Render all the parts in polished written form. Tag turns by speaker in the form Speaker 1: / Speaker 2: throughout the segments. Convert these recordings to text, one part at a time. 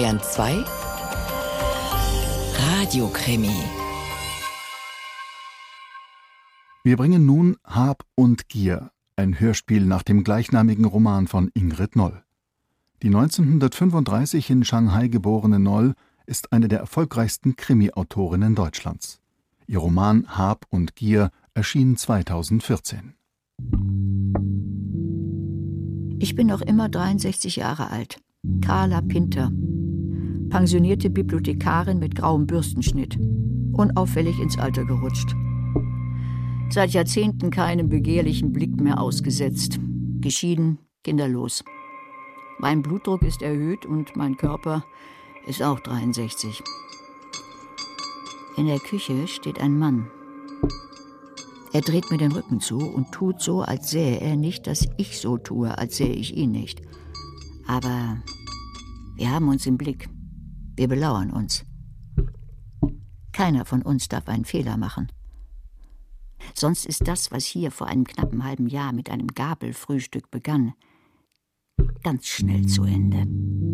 Speaker 1: Bayern 2 Radiokrimi.
Speaker 2: Wir bringen nun Hab und Gier, ein Hörspiel nach dem gleichnamigen Roman von Ingrid Noll. Die 1935 in Shanghai geborene Noll ist eine der erfolgreichsten Krimi-Autorinnen Deutschlands. Ihr Roman Hab und Gier erschien 2014.
Speaker 3: Ich bin noch immer 63 Jahre alt. Carla Pinter. Pensionierte Bibliothekarin mit grauem Bürstenschnitt. Unauffällig ins Alter gerutscht. Seit Jahrzehnten keinem begehrlichen Blick mehr ausgesetzt. Geschieden, kinderlos. Mein Blutdruck ist erhöht und mein Körper ist auch 63. In der Küche steht ein Mann. Er dreht mir den Rücken zu und tut so, als sähe er nicht, dass ich so tue, als sähe ich ihn nicht. Aber wir haben uns im Blick. Wir belauern uns. Keiner von uns darf einen Fehler machen. Sonst ist das, was hier vor einem knappen halben Jahr mit einem Gabelfrühstück begann, ganz schnell zu Ende.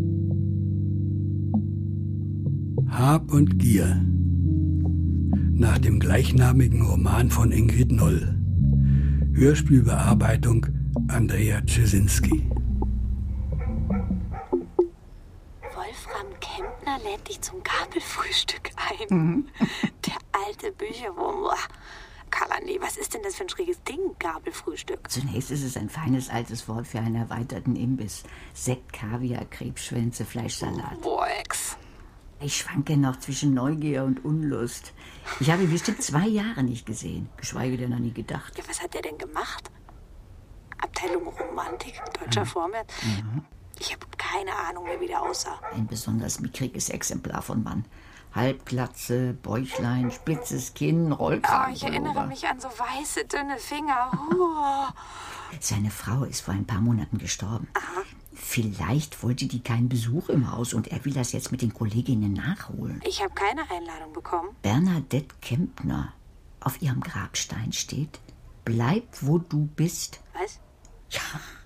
Speaker 4: Hab und Gier. Nach dem gleichnamigen Roman von Ingrid Noll. Hörspielbearbeitung Andrea Czesinski.
Speaker 5: Wolfram Kempner lädt dich zum Gabelfrühstück ein. Der alte Bücherwurm. Carla, nee, was ist denn das für ein schräges Ding, Gabelfrühstück?
Speaker 3: Zunächst ist es ein feines altes Wort für einen erweiterten Imbiss. Sekt, Kaviar, Krebsschwänze, Fleischsalat.
Speaker 5: Boix.
Speaker 3: Ich schwanke noch zwischen Neugier und Unlust. Ich habe ihn bestimmt 2 Jahre nicht gesehen, geschweige denn an nie gedacht.
Speaker 5: Ja, was hat der denn gemacht? Abteilung Romantik, deutscher Vorwärts? Ich habe keine Ahnung mehr, wie der aussah.
Speaker 3: Ein besonders mickriges Exemplar von Mann. Halbglatze, Bäuchlein, spitzes Kinn, Rollkragen.
Speaker 5: Ich erinnere mich an so weiße, dünne Finger.
Speaker 3: Seine Frau ist vor ein paar Monaten gestorben.
Speaker 5: Aha.
Speaker 3: Vielleicht wollte die keinen Besuch im Haus und er will das jetzt mit den Kolleginnen nachholen.
Speaker 5: Ich habe keine Einladung bekommen.
Speaker 3: Bernadette Kempner. Auf ihrem Grabstein steht: Bleib, wo du bist.
Speaker 5: Was?
Speaker 3: Ja.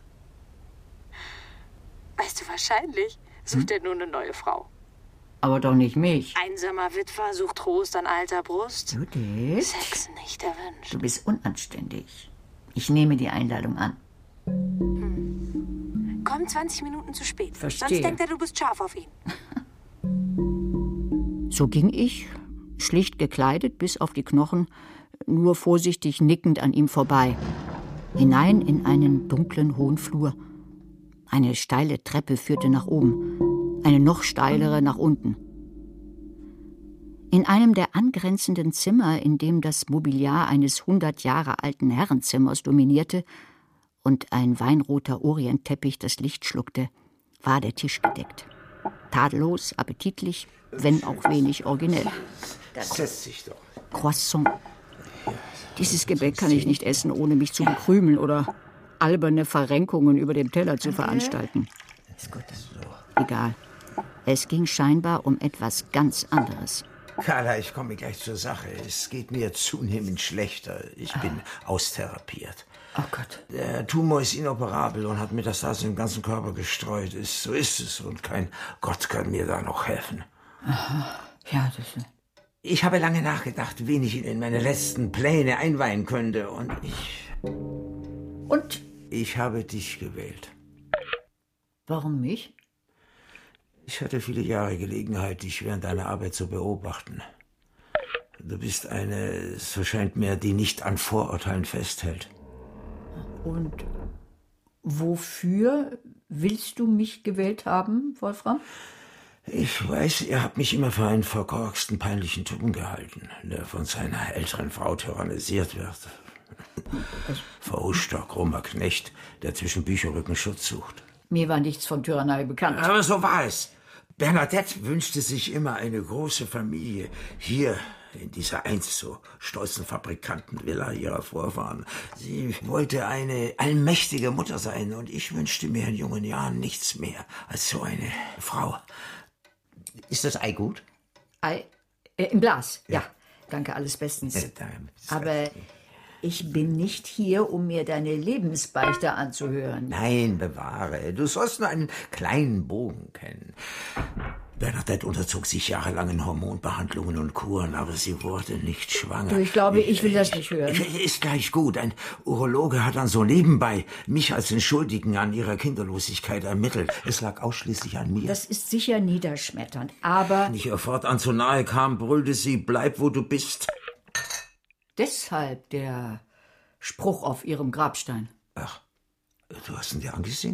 Speaker 5: Weißt du, wahrscheinlich sucht er nur eine neue Frau.
Speaker 3: Aber doch nicht mich.
Speaker 5: Einsamer Witwer sucht Trost an alter Brust.
Speaker 3: Judith,
Speaker 5: Sex nicht erwünscht.
Speaker 3: du bist unanständig. Ich nehme die Einladung an.
Speaker 5: Komm 20 Minuten zu spät.
Speaker 3: Verstehe.
Speaker 5: Sonst denkt er, du bist scharf auf ihn.
Speaker 3: So ging ich, schlicht gekleidet bis auf die Knochen, nur vorsichtig nickend an ihm vorbei. Hinein in einen dunklen, hohen Flur. Eine steile Treppe führte nach oben, eine noch steilere nach unten. In einem der angrenzenden Zimmer, in dem das Mobiliar eines 100 Jahre alten Herrenzimmers dominierte und ein weinroter Orientteppich das Licht schluckte, war der Tisch gedeckt. Tadellos, appetitlich, wenn auch wenig originell.
Speaker 6: Setz dich doch.
Speaker 3: Croissant. Dieses Gebäck kann ich nicht essen, ohne mich zu bekrümeln oder alberne Verrenkungen über dem Teller zu veranstalten.
Speaker 6: Ist gut.
Speaker 3: Egal. Es ging scheinbar um etwas ganz anderes.
Speaker 6: Carla, ich komme gleich zur Sache. Es geht mir zunehmend schlechter. Ich bin austherapiert.
Speaker 3: Oh Gott.
Speaker 6: Der Tumor ist inoperabel und hat Metastasen im ganzen Körper gestreut. So ist es und kein Gott kann mir da noch helfen.
Speaker 3: Aha. Ja, das ist...
Speaker 6: Ich habe lange nachgedacht, wen ich in meine letzten Pläne einweihen könnte und ich habe dich gewählt.
Speaker 3: Warum mich?
Speaker 6: Ich hatte viele Jahre Gelegenheit, dich während deiner Arbeit zu beobachten. Du bist eine, so scheint mir, die nicht an Vorurteilen festhält.
Speaker 3: Und wofür willst du mich gewählt haben, Wolfram?
Speaker 6: Ich weiß, ihr habt mich immer für einen verkorksten, peinlichen Typen gehalten, der von seiner älteren Frau tyrannisiert wird. Verhuschter, krummer Knecht, der zwischen Bücherrücken Schutz sucht.
Speaker 3: Mir war nichts von Tyrannei bekannt.
Speaker 6: Aber so war es. Bernadette wünschte sich immer eine große Familie. Hier, in dieser einst so stolzen Fabrikantenvilla ihrer Vorfahren. Sie wollte eine allmächtige Mutter sein und ich wünschte mir in jungen Jahren nichts mehr als so eine Frau. Ist das Ei gut?
Speaker 3: Ei? Im Glas, ja. Danke, alles bestens. Aber ich bin nicht hier, um mir deine Lebensbeichte anzuhören.
Speaker 6: Nein, bewahre. Du sollst nur einen kleinen Bogen kennen. Bernadette unterzog sich jahrelangen Hormonbehandlungen und Kuren, aber sie wurde nicht schwanger.
Speaker 3: Du, ich glaube, ich will das nicht hören.
Speaker 6: Ist gleich gut. Ein Urologe hat dann so nebenbei mich als den Schuldigen an ihrer Kinderlosigkeit ermittelt. Es lag ausschließlich an mir.
Speaker 3: Das ist sicher niederschmetternd, aber...
Speaker 6: Wenn ich ihr fortan zu nahe kam, brüllte sie, bleib, wo du bist.
Speaker 3: Deshalb der Spruch auf ihrem Grabstein.
Speaker 6: Ach, du hast ihn dir angesehen?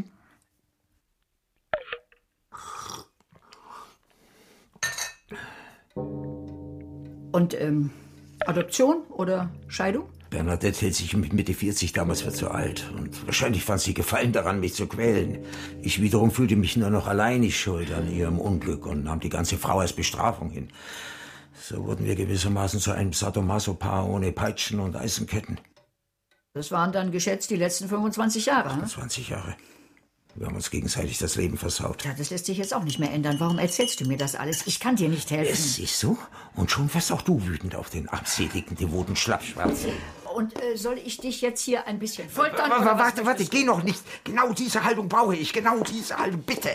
Speaker 3: Und Adoption oder Scheidung?
Speaker 6: Bernadette hält sich mit Mitte 40 damals für zu alt. Und wahrscheinlich fand sie Gefallen daran, mich zu quälen. Ich wiederum fühlte mich nur noch alleinig schuld an ihrem Unglück und nahm die ganze Frau als Bestrafung hin. So wurden wir gewissermaßen zu einem Sadomaso-Paar ohne Peitschen und Eisenketten.
Speaker 3: Das waren dann geschätzt die letzten 25 Jahre.
Speaker 6: 25 Jahre. Wir haben uns gegenseitig das Leben versaut.
Speaker 3: Ja, das lässt sich jetzt auch nicht mehr ändern. Warum erzählst du mir das alles? Ich kann dir nicht helfen.
Speaker 6: Siehst du? Und schon wirst auch du wütend auf den armseligen, devoten Schlappschwarzen.
Speaker 3: Und soll ich dich jetzt hier ein bisschen foltern?
Speaker 6: Warte, geh noch nicht. Genau diese Haltung brauche ich. Genau diese Haltung, bitte.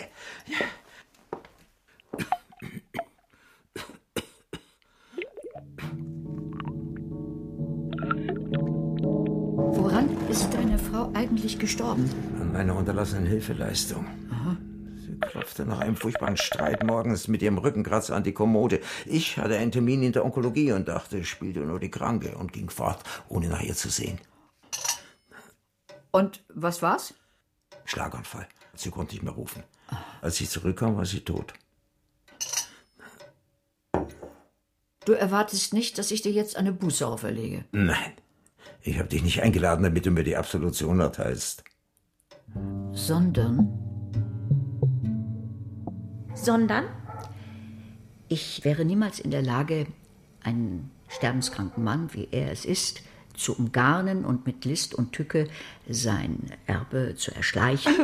Speaker 3: Woran ist deine Frau eigentlich gestorben?
Speaker 6: An meiner unterlassenen Hilfeleistung.
Speaker 3: Aha.
Speaker 6: Sie klopfte nach einem furchtbaren Streit morgens mit ihrem Rückenkratzer an die Kommode. Ich hatte einen Termin in der Onkologie und dachte, ich spielte nur die Kranke und ging fort, ohne nach ihr zu sehen.
Speaker 3: Und was war's?
Speaker 6: Schlaganfall. Sie konnte nicht mehr rufen. Als ich zurückkam, war sie tot.
Speaker 3: Du erwartest nicht, dass ich dir jetzt eine Buße auferlege?
Speaker 6: Nein. Ich habe dich nicht eingeladen, damit du mir die Absolution erteilst.
Speaker 3: Sondern? Ich wäre niemals in der Lage, einen sterbenskranken Mann, wie er es ist, zu umgarnen und mit List und Tücke sein Erbe zu erschleichen,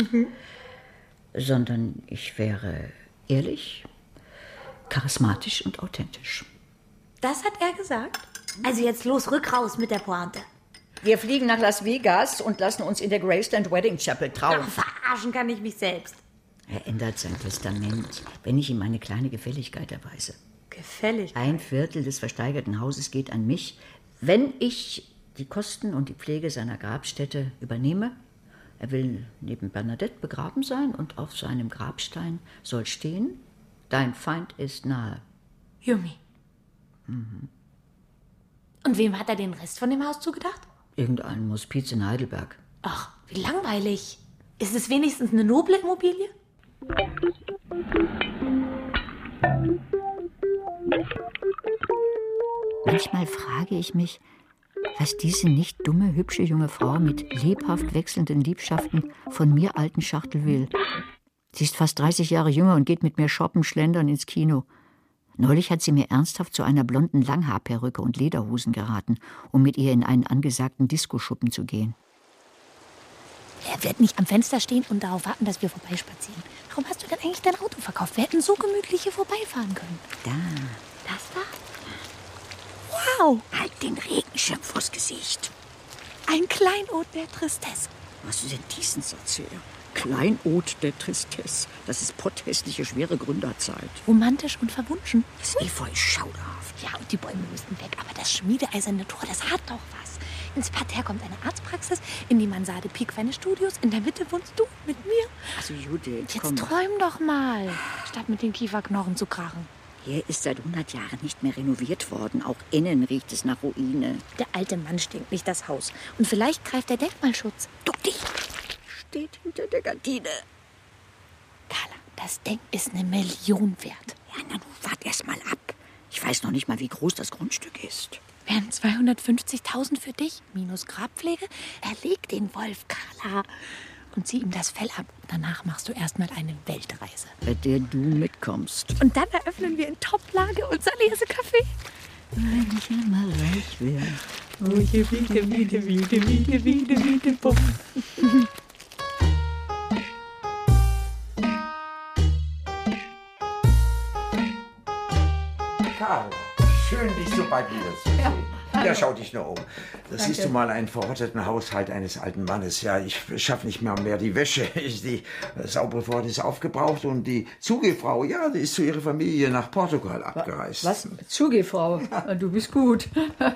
Speaker 3: sondern ich wäre ehrlich, charismatisch und authentisch.
Speaker 5: Das hat er gesagt? Also jetzt los, rück raus mit der Pointe.
Speaker 3: Wir fliegen nach Las Vegas und lassen uns in der Graceland Wedding Chapel trauen.
Speaker 5: Ach, verarschen kann ich mich selbst.
Speaker 3: Er ändert sein Testament, wenn ich ihm eine kleine Gefälligkeit erweise.
Speaker 5: Gefälligkeit?
Speaker 3: 1/4 des versteigerten Hauses geht an mich, wenn ich die Kosten und die Pflege seiner Grabstätte übernehme. Er will neben Bernadette begraben sein und auf seinem Grabstein soll stehen, dein Feind ist nahe.
Speaker 5: Yumi.
Speaker 3: Mhm.
Speaker 5: Und wem hat er den Rest von dem Haus zugedacht?
Speaker 3: Irgendein Hospiz in Heidelberg.
Speaker 5: Ach, wie langweilig. Ist es wenigstens eine noble Immobilie?
Speaker 3: Manchmal frage ich mich, was diese nicht dumme, hübsche junge Frau mit lebhaft wechselnden Liebschaften von mir alten Schachtel will. Sie ist fast 30 Jahre jünger und geht mit mir shoppen, schlendern ins Kino. Neulich hat sie mir ernsthaft zu einer blonden Langhaarperücke und Lederhosen geraten, um mit ihr in einen angesagten Diskoschuppen zu gehen.
Speaker 5: Er wird nicht am Fenster stehen und darauf warten, dass wir vorbeispazieren. Warum hast du denn eigentlich dein Auto verkauft? Wir hätten so gemütlich hier vorbeifahren können.
Speaker 3: Da.
Speaker 5: Das da? Wow!
Speaker 3: Halt den Regenschirm vors Gesicht.
Speaker 5: Ein Kleinod der Tristesse.
Speaker 3: Was du denn diesen Satz her? Kleinod der Tristesse. Das ist potthässliche, schwere Gründerzeit.
Speaker 5: Romantisch und verwunschen.
Speaker 3: Das ist voll schauderhaft.
Speaker 5: Ja, und die Bäume müssten weg. Aber das schmiedeeiserne Tor, das hat doch was. Ins Parterre kommt eine Arztpraxis, in die Mansarde Piqueine Studios. In der Mitte wohnst du mit mir.
Speaker 3: Also Judith,
Speaker 5: jetzt
Speaker 3: komm.
Speaker 5: Träum doch mal, statt mit den Kieferknochen zu krachen.
Speaker 3: Hier ist seit 100 Jahren nicht mehr renoviert worden. Auch innen riecht es nach Ruine.
Speaker 5: Der alte Mann stinkt nicht das Haus. Und vielleicht greift der Denkmalschutz.
Speaker 3: Duck dich! Steht hinter der Gardine.
Speaker 5: Carla, das Ding ist 1 Million wert.
Speaker 3: Ja, na, du wart erst mal ab. Ich weiß noch nicht mal, wie groß das Grundstück ist.
Speaker 5: Wären 250.000 für dich, minus Grabpflege? Erleg den Wolf, Carla. Und zieh ihm das Fell ab. Danach machst du erstmal eine Weltreise.
Speaker 3: Bei der du mitkommst.
Speaker 5: Und dann eröffnen wir in Toplage unser Lesecafé.
Speaker 3: Wenn ich einmal reich wäre.
Speaker 5: Oh, je, wieder, bumm.
Speaker 6: Carla, schön, dich so bald wiederzusehen.
Speaker 3: Ja,
Speaker 6: Ja, schau dich nur um. Da siehst du mal einen verrotteten Haushalt eines alten Mannes. Ja, ich schaffe nicht mehr die Wäsche. Die saubere ist aufgebraucht und die Zugehfrau, ja, die ist zu ihrer Familie nach Portugal abgereist.
Speaker 3: Was? Zugehfrau? Ja. Du bist gut.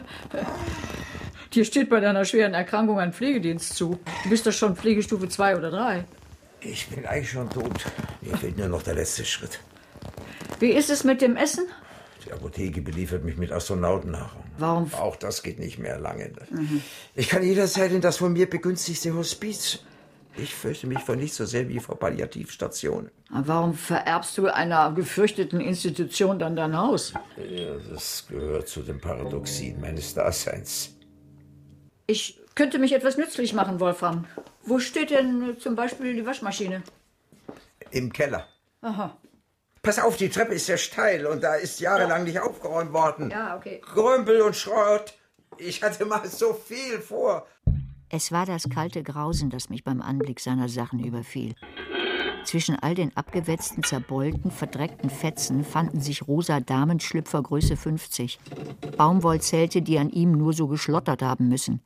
Speaker 3: Dir steht bei deiner schweren Erkrankung ein Pflegedienst zu. Du bist doch schon Pflegestufe 2 oder 3.
Speaker 6: Ich bin eigentlich schon tot. Mir fehlt nur noch der letzte Schritt.
Speaker 3: Wie ist es mit dem Essen?
Speaker 6: Die Apotheke beliefert mich mit Astronautennahrung.
Speaker 3: Warum?
Speaker 6: Auch das geht nicht mehr lange. Ich kann jederzeit in das von mir begünstigte Hospiz. Ich fürchte mich vor nicht so sehr wie vor Palliativstationen.
Speaker 3: Warum vererbst du einer gefürchteten Institution dann dein Haus?
Speaker 6: Ja, das gehört zu den Paradoxien meines Daseins.
Speaker 3: Ich könnte mich etwas nützlich machen, Wolfram. Wo steht denn zum Beispiel die Waschmaschine?
Speaker 6: Im Keller.
Speaker 3: Aha.
Speaker 6: Pass auf, die Treppe ist sehr steil und da ist jahrelang nicht aufgeräumt worden.
Speaker 3: Ja, okay.
Speaker 6: Grümpel und Schrott. Ich hatte mal so viel vor.
Speaker 3: Es war das kalte Grausen, das mich beim Anblick seiner Sachen überfiel. Zwischen all den abgewetzten, zerbeulten, verdreckten Fetzen fanden sich rosa Damenschlüpfer Größe 50. Baumwollzelte, die an ihm nur so geschlottert haben müssen.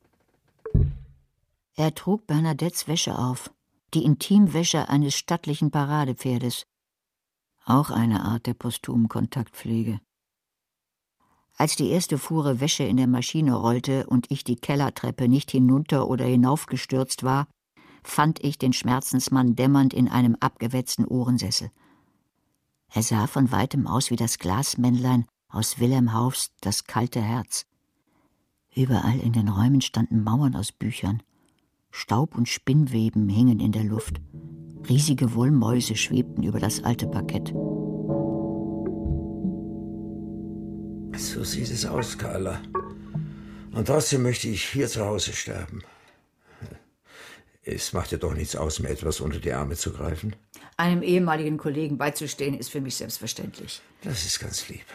Speaker 3: Er trug Bernadettes Wäsche auf, die Intimwäsche eines stattlichen Paradepferdes. Auch eine Art der posthumen Kontaktpflege. Als die erste Fuhre Wäsche in der Maschine rollte und ich die Kellertreppe nicht hinunter oder hinaufgestürzt war, fand ich den Schmerzensmann dämmernd in einem abgewetzten Ohrensessel. Er sah von weitem aus wie das Glasmännlein aus Wilhelm Hauffs Das kalte Herz. Überall in den Räumen standen Mauern aus Büchern. Staub und Spinnweben hingen in der Luft. Riesige Wollmäuse schwebten über das alte Parkett.
Speaker 6: So sieht es aus, Carla. Und trotzdem möchte ich hier zu Hause sterben. Es macht dir doch nichts aus, mir etwas unter die Arme zu greifen.
Speaker 3: Einem ehemaligen Kollegen beizustehen, ist für mich selbstverständlich.
Speaker 6: Das ist ganz lieb.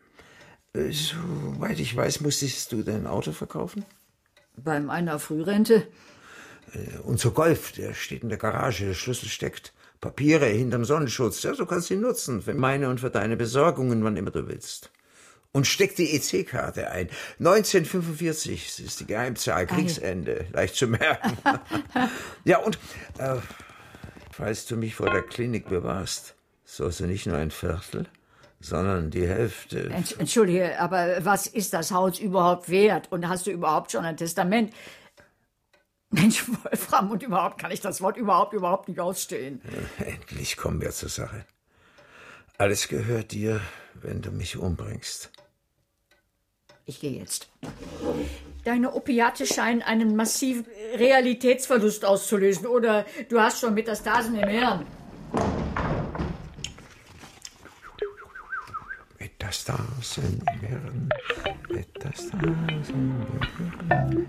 Speaker 6: Soweit ich weiß, musstest du dein Auto verkaufen?
Speaker 3: Bei meiner Frührente?
Speaker 6: Unser Golf, der steht in der Garage, der Schlüssel steckt. Papiere hinterm Sonnenschutz, ja, du kannst ihn nutzen, für meine und für deine Besorgungen, wann immer du willst. Und steck die EC-Karte ein. 1945, das ist die Geheimzahl, Kriegsende, leicht zu merken. Ja, und falls du mich vor der Klinik bewahrst, sollst du nicht nur ein Viertel, sondern die Hälfte.
Speaker 3: Entschuldige, aber was ist das Haus überhaupt wert? Und hast du überhaupt schon ein Testament? Mensch, Wolfram, und überhaupt kann ich das Wort überhaupt nicht ausstehen.
Speaker 6: Endlich kommen wir zur Sache. Alles gehört dir, wenn du mich umbringst.
Speaker 3: Ich gehe jetzt. Deine Opiate scheinen einen massiven Realitätsverlust auszulösen. Oder du hast schon Metastasen im Hirn.
Speaker 6: Metastasen im Hirn. Metastasen im Hirn.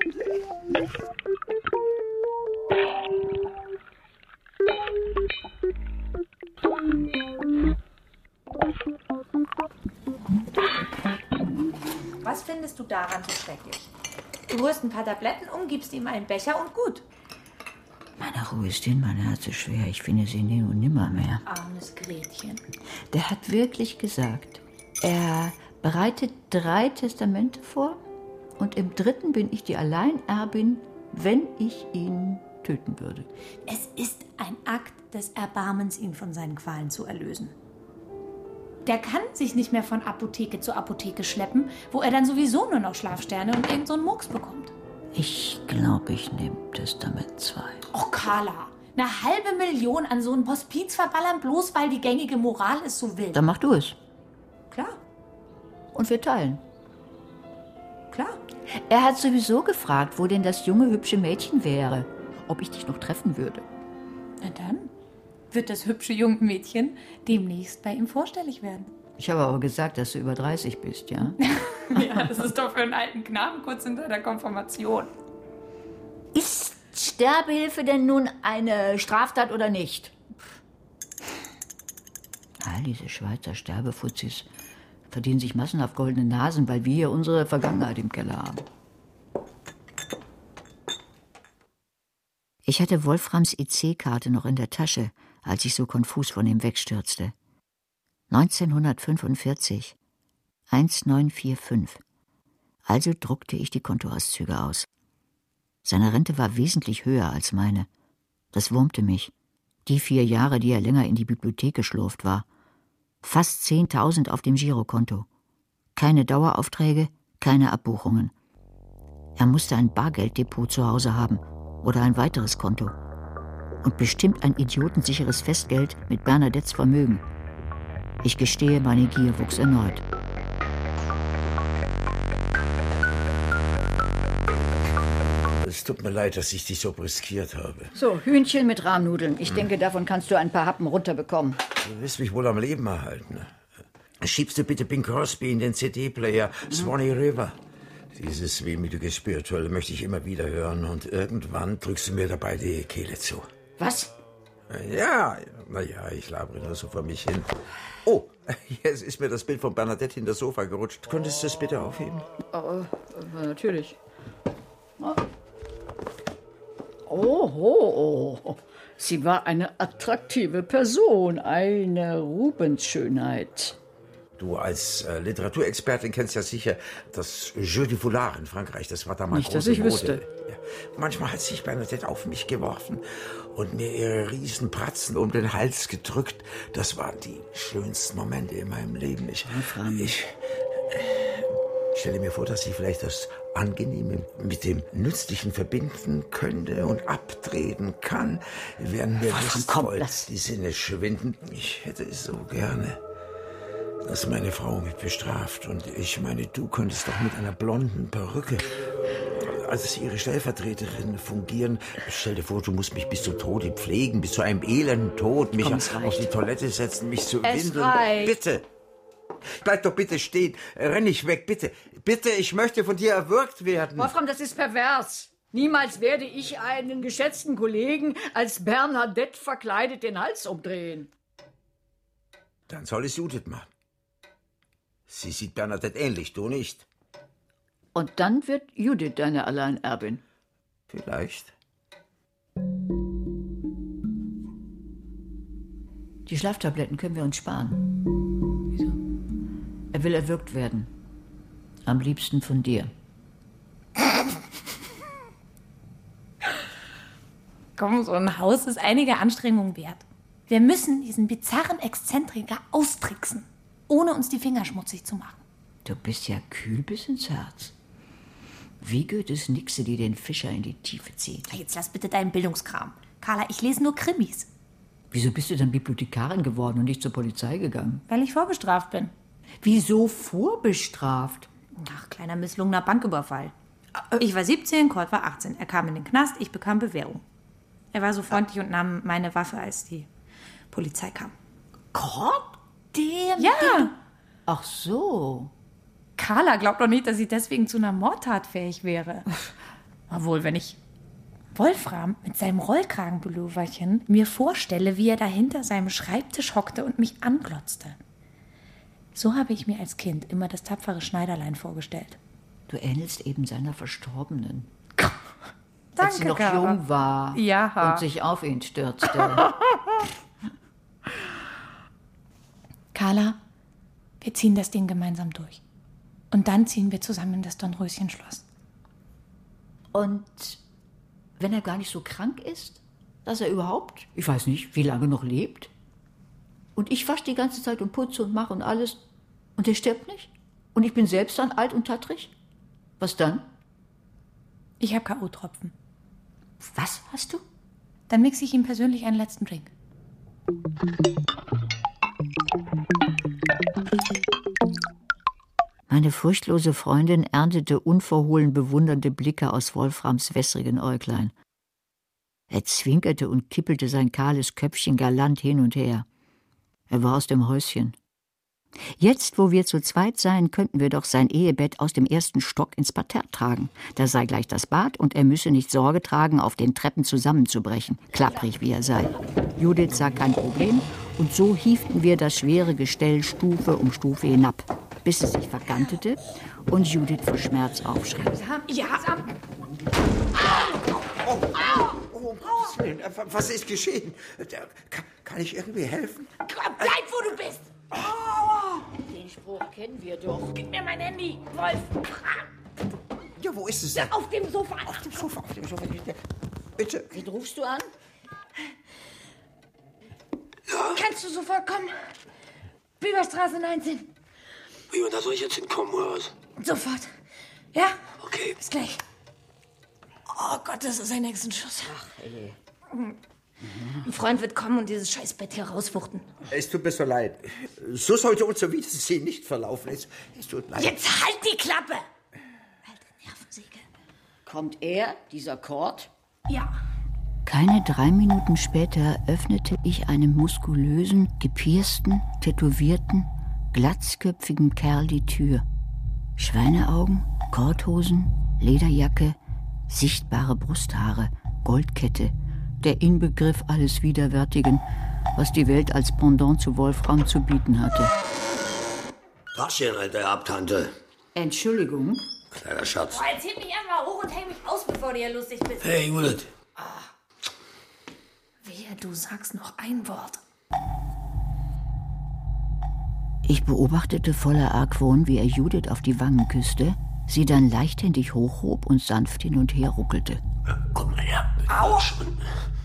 Speaker 5: Was findest du daran so schrecklich? Du rührst ein paar Tabletten um, gibst ihm einen Becher und gut.
Speaker 3: Meine Ruhe ist hin, mein Herz ist schwer. Ich finde sie nie und nimmer mehr.
Speaker 5: Armes Gretchen.
Speaker 3: Der hat wirklich gesagt, er bereitet 3 Testamente vor und im 3. bin ich die Alleinerbin, wenn ich ihn töten würde.
Speaker 5: Es ist ein Akt des Erbarmens, ihn von seinen Qualen zu erlösen. Der kann sich nicht mehr von Apotheke zu Apotheke schleppen, wo er dann sowieso nur noch Schlafsterne und irgend so einen Murks bekommt.
Speaker 3: Ich glaube, ich nehme Testament 2.
Speaker 5: Oh, Carla, 500.000 an so ein Hospiz verballern, bloß weil die gängige Moral es so will.
Speaker 3: Dann mach du es.
Speaker 5: Klar.
Speaker 3: Und wir teilen.
Speaker 5: Klar.
Speaker 3: Er hat sowieso gefragt, wo denn das junge, hübsche Mädchen wäre. Ob ich dich noch treffen würde.
Speaker 5: Na dann wird das hübsche junge Mädchen demnächst bei ihm vorstellig werden.
Speaker 3: Ich habe aber gesagt, dass du über 30 bist, ja?
Speaker 5: Ja, das ist doch für einen alten Knaben kurz hinter der Konfirmation.
Speaker 3: Ist Sterbehilfe denn nun eine Straftat oder nicht? All diese Schweizer Sterbefuzis verdienen sich massenhaft goldene Nasen, weil wir hier unsere Vergangenheit im Keller haben. Ich hatte Wolframs EC-Karte noch in der Tasche, als ich so konfus von ihm wegstürzte. 1945. 1945. Also druckte ich die Kontoauszüge aus. Seine Rente war wesentlich höher als meine. Das wurmte mich. Die 4 Jahre, die er länger in die Bibliothek geschlurft war. Fast 10.000 auf dem Girokonto. Keine Daueraufträge, keine Abbuchungen. Er musste ein Bargelddepot zu Hause haben oder ein weiteres Konto. Und bestimmt ein idiotensicheres Festgeld mit Bernadettes Vermögen. Ich gestehe, meine Gier wuchs erneut.
Speaker 6: Es tut mir leid, dass ich dich so briskiert habe.
Speaker 3: So, Hühnchen mit Rahmnudeln. Ich denke, davon kannst du ein paar Happen runterbekommen.
Speaker 6: Du wirst mich wohl am Leben erhalten. Schiebst du bitte Bing Crosby in den CD-Player Swanee River. Dieses wehmütige Spiritual möchte ich immer wieder hören und irgendwann drückst du mir dabei die Kehle zu.
Speaker 3: Was?
Speaker 6: Ja, naja, ich labere nur so vor mich hin. Oh, jetzt ist mir das Bild von Bernadette in das Sofa gerutscht. Könntest du es bitte aufheben?
Speaker 3: Natürlich. Oh, sie war eine attraktive Person, eine Rubensschönheit.
Speaker 6: Du als Literaturexpertin kennst ja sicher das Jeu du Foulard in Frankreich. Das war damals
Speaker 3: nicht, dass ich wüsste.
Speaker 6: Ja. Manchmal hat sich Bernadette auf mich geworfen und mir ihre Riesenpratzen um den Hals gedrückt. Das waren die schönsten Momente in meinem Leben. Ich stelle mir vor, dass sie vielleicht das Angenehme mit dem Nützlichen verbinden könnte und abtreten kann, während mir lustvoll die Sinne schwinden. Ich hätte es so gerne, dass meine Frau mich bestraft. Und ich meine, du könntest doch mit einer blonden Perücke als ihre Stellvertreterin fungieren. Stell dir vor, du musst mich bis zum Tode pflegen, bis zu einem elenden Tod, mich auf die Toilette setzen, mich zu windeln.
Speaker 3: Reicht.
Speaker 6: Bitte! Bleib doch bitte stehen. Renn nicht weg, bitte. Bitte, ich möchte von dir erwürgt werden.
Speaker 3: Wolfram, das ist pervers. Niemals werde ich einen geschätzten Kollegen als Bernadette verkleidet den Hals umdrehen.
Speaker 6: Dann soll es Judith machen. Sie sieht Bernadette ähnlich, du nicht.
Speaker 3: Und dann wird Judith deine Alleinerbin.
Speaker 6: Vielleicht.
Speaker 3: Die Schlaftabletten können wir uns sparen. Wieso? Er will erwürgt werden. Am liebsten von dir.
Speaker 5: Komm, so ein Haus ist einige Anstrengungen wert. Wir müssen diesen bizarren Exzentriker austricksen, ohne uns die Finger schmutzig zu machen.
Speaker 3: Du bist ja kühl bis ins Herz. Wie Goethes Nixe, die den Fischer in die Tiefe zieht.
Speaker 5: Jetzt lass bitte deinen Bildungskram. Carla, ich lese nur Krimis.
Speaker 3: Wieso bist du dann Bibliothekarin geworden und nicht zur Polizei gegangen?
Speaker 5: Weil ich vorbestraft bin.
Speaker 3: Wieso vorbestraft?
Speaker 5: Ach, kleiner misslungener Banküberfall. Ich war 17, Cord war 18. Er kam in den Knast, ich bekam Bewährung. Er war so freundlich und nahm meine Waffe, als die Polizei kam.
Speaker 3: Cord? Der?
Speaker 5: Ja!
Speaker 3: Ach so.
Speaker 5: Carla glaubt doch nicht, dass ich deswegen zu einer Mordtat fähig wäre. Obwohl, wenn ich Wolfram mit seinem Rollkragenpulloverchen mir vorstelle, wie er da hinter seinem Schreibtisch hockte und mich anglotzte. So habe ich mir als Kind immer das tapfere Schneiderlein vorgestellt.
Speaker 3: Du ähnelst eben seiner Verstorbenen.
Speaker 5: Danke,
Speaker 3: als sie noch
Speaker 5: Carla.
Speaker 3: jung war
Speaker 5: Ja.
Speaker 3: und sich auf ihn stürzte.
Speaker 5: Carla, wir ziehen das Ding gemeinsam durch. Und dann ziehen wir zusammen in das Dornröschen-Schloss.
Speaker 3: Und wenn er gar nicht so krank ist, dass er überhaupt, ich weiß nicht, wie lange noch lebt, und ich wasche die ganze Zeit und putze und mache und alles, und er stirbt nicht, und ich bin selbst dann alt und tattrig, was dann?
Speaker 5: Ich habe K.O.-Tropfen.
Speaker 3: Was hast du?
Speaker 5: Dann mixe ich ihm persönlich einen letzten Drink.
Speaker 3: Meine furchtlose Freundin erntete unverhohlen bewundernde Blicke aus Wolframs wässrigen Äuglein. Er zwinkerte und kippelte sein kahles Köpfchen galant hin und her. Er war aus dem Häuschen. Jetzt, wo wir zu zweit seien, könnten wir doch sein Ehebett aus dem 1. Stock ins Parterre tragen. Da sei gleich das Bad und er müsse nicht Sorge tragen, auf den Treppen zusammenzubrechen, klapprig wie er sei. Judith sah kein Problem und so hieften wir das schwere Gestell Stufe um Stufe hinab, bis es sich verkantete und Judith vor Schmerz aufschrie.
Speaker 6: Oh, um Gottes Willen, was ist geschehen? Kann ich irgendwie helfen?
Speaker 5: Bleib, wo du bist!
Speaker 3: Den Spruch kennen wir doch.
Speaker 5: Gib mir mein Handy, Wolf!
Speaker 6: Ja, wo ist es denn?
Speaker 5: Auf dem Sofa.
Speaker 6: Auf dem Sofa. Bitte.
Speaker 3: Wen rufst du an?
Speaker 5: Kannst du sofort kommen? Bieberstraße 19.
Speaker 1: Wie, und da soll ich jetzt hinkommen, oder was?
Speaker 5: Sofort. Ja?
Speaker 1: Okay.
Speaker 5: Bis gleich. Oh Gott, das ist ein Hexenschuss.
Speaker 3: Ach, ey.
Speaker 5: Ein Freund wird kommen und dieses Scheißbett hier rauswuchten.
Speaker 6: Es tut mir so leid. So sollte unser Wiedersehen nicht verlaufen. Es tut leid.
Speaker 5: Jetzt halt die Klappe! Alte Nervensäge.
Speaker 3: Kommt er, dieser Kord?
Speaker 5: Ja.
Speaker 3: Keine 3 Minuten später öffnete ich einem muskulösen, gepiersten, tätowierten, glatzköpfigen Kerl die Tür. Schweineaugen, Korthosen, Lederjacke, sichtbare Brusthaare, Goldkette, der Inbegriff alles Widerwärtigen, was die Welt als Pendant zu Wolfram zu bieten hatte.
Speaker 1: Tagchen, alter Abtante.
Speaker 3: Entschuldigung?
Speaker 1: Kleiner Schatz.
Speaker 5: Oh, jetzt heb mich einmal hoch und häng mich aus, bevor du hier lustig bist.
Speaker 1: Hey, Judith.
Speaker 5: Wehe, du sagst noch ein Wort.
Speaker 3: Ich beobachtete voller Argwohn, wie er Judith auf die Wangen küsste, sie dann leichthändig hochhob und sanft hin und her ruckelte.
Speaker 1: Komm mal her. Au! Schon.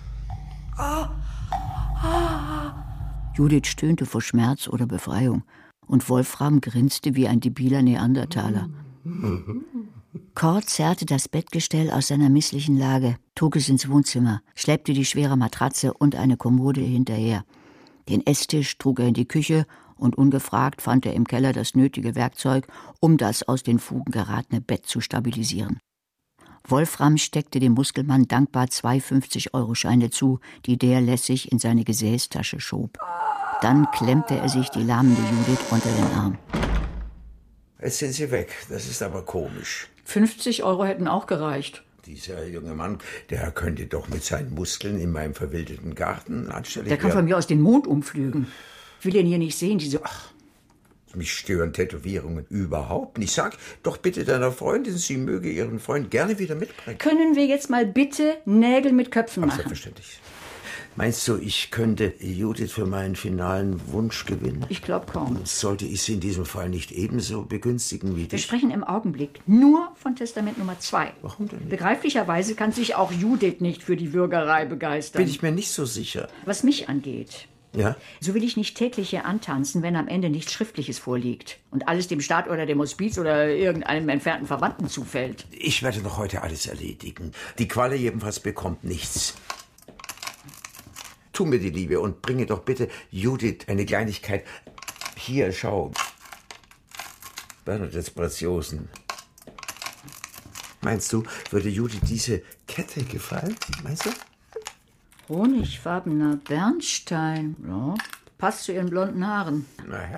Speaker 3: Judith stöhnte vor Schmerz oder Befreiung und Wolfram grinste wie ein debiler Neandertaler. Kord zerrte das Bettgestell aus seiner misslichen Lage, trug es ins Wohnzimmer, schleppte die schwere Matratze und eine Kommode hinterher. Den Esstisch trug er in die Küche und ungefragt fand er im Keller das nötige Werkzeug, um das aus den Fugen geratene Bett zu stabilisieren. Wolfram steckte dem Muskelmann dankbar 2 50-Euro-Scheine zu, die der lässig in seine Gesäßtasche schob. Dann klemmte er sich die lahmende Judith unter den Arm.
Speaker 6: Jetzt sind sie weg. Das ist aber komisch.
Speaker 3: 50 Euro hätten auch gereicht.
Speaker 6: Dieser junge Mann, der könnte doch mit seinen Muskeln in meinem verwilderten Garten anständig
Speaker 3: Der kann von mir aus den Mond umflügen. Ich will den hier nicht sehen, diese...
Speaker 6: Mich stören Tätowierungen überhaupt nicht. Sag doch bitte deiner Freundin, sie möge ihren Freund gerne wieder mitbringen.
Speaker 3: Können wir jetzt mal bitte Nägel mit Köpfen machen?
Speaker 6: Selbstverständlich. Meinst du, ich könnte Judith für meinen finalen Wunsch gewinnen?
Speaker 3: Ich glaube kaum.
Speaker 6: Sollte ich sie in diesem Fall nicht ebenso begünstigen wie
Speaker 3: Wir
Speaker 6: dich?
Speaker 3: sprechen im Augenblick nur von Testament Nummer 2.
Speaker 6: Warum denn nicht?
Speaker 3: Begreiflicherweise kann sich auch Judith nicht für die Bürgerei begeistern.
Speaker 6: Bin ich mir nicht so sicher.
Speaker 3: Was mich angeht,
Speaker 6: Ja?
Speaker 3: so will ich nicht täglich hier antanzen, wenn am Ende nichts Schriftliches vorliegt und alles dem Staat oder dem Hospiz oder irgendeinem entfernten Verwandten zufällt.
Speaker 6: Ich werde noch heute alles erledigen. Die Qualle jedenfalls bekommt nichts. Tu mir die Liebe und bringe doch bitte Judith eine Kleinigkeit. Hier, schau. Bernadettes Preziosen. Meinst du, würde Judith diese Kette gefallen? Meinst du?
Speaker 3: Honigfarbener Bernstein. Ja, passt zu ihren blonden Haaren.
Speaker 6: Naja.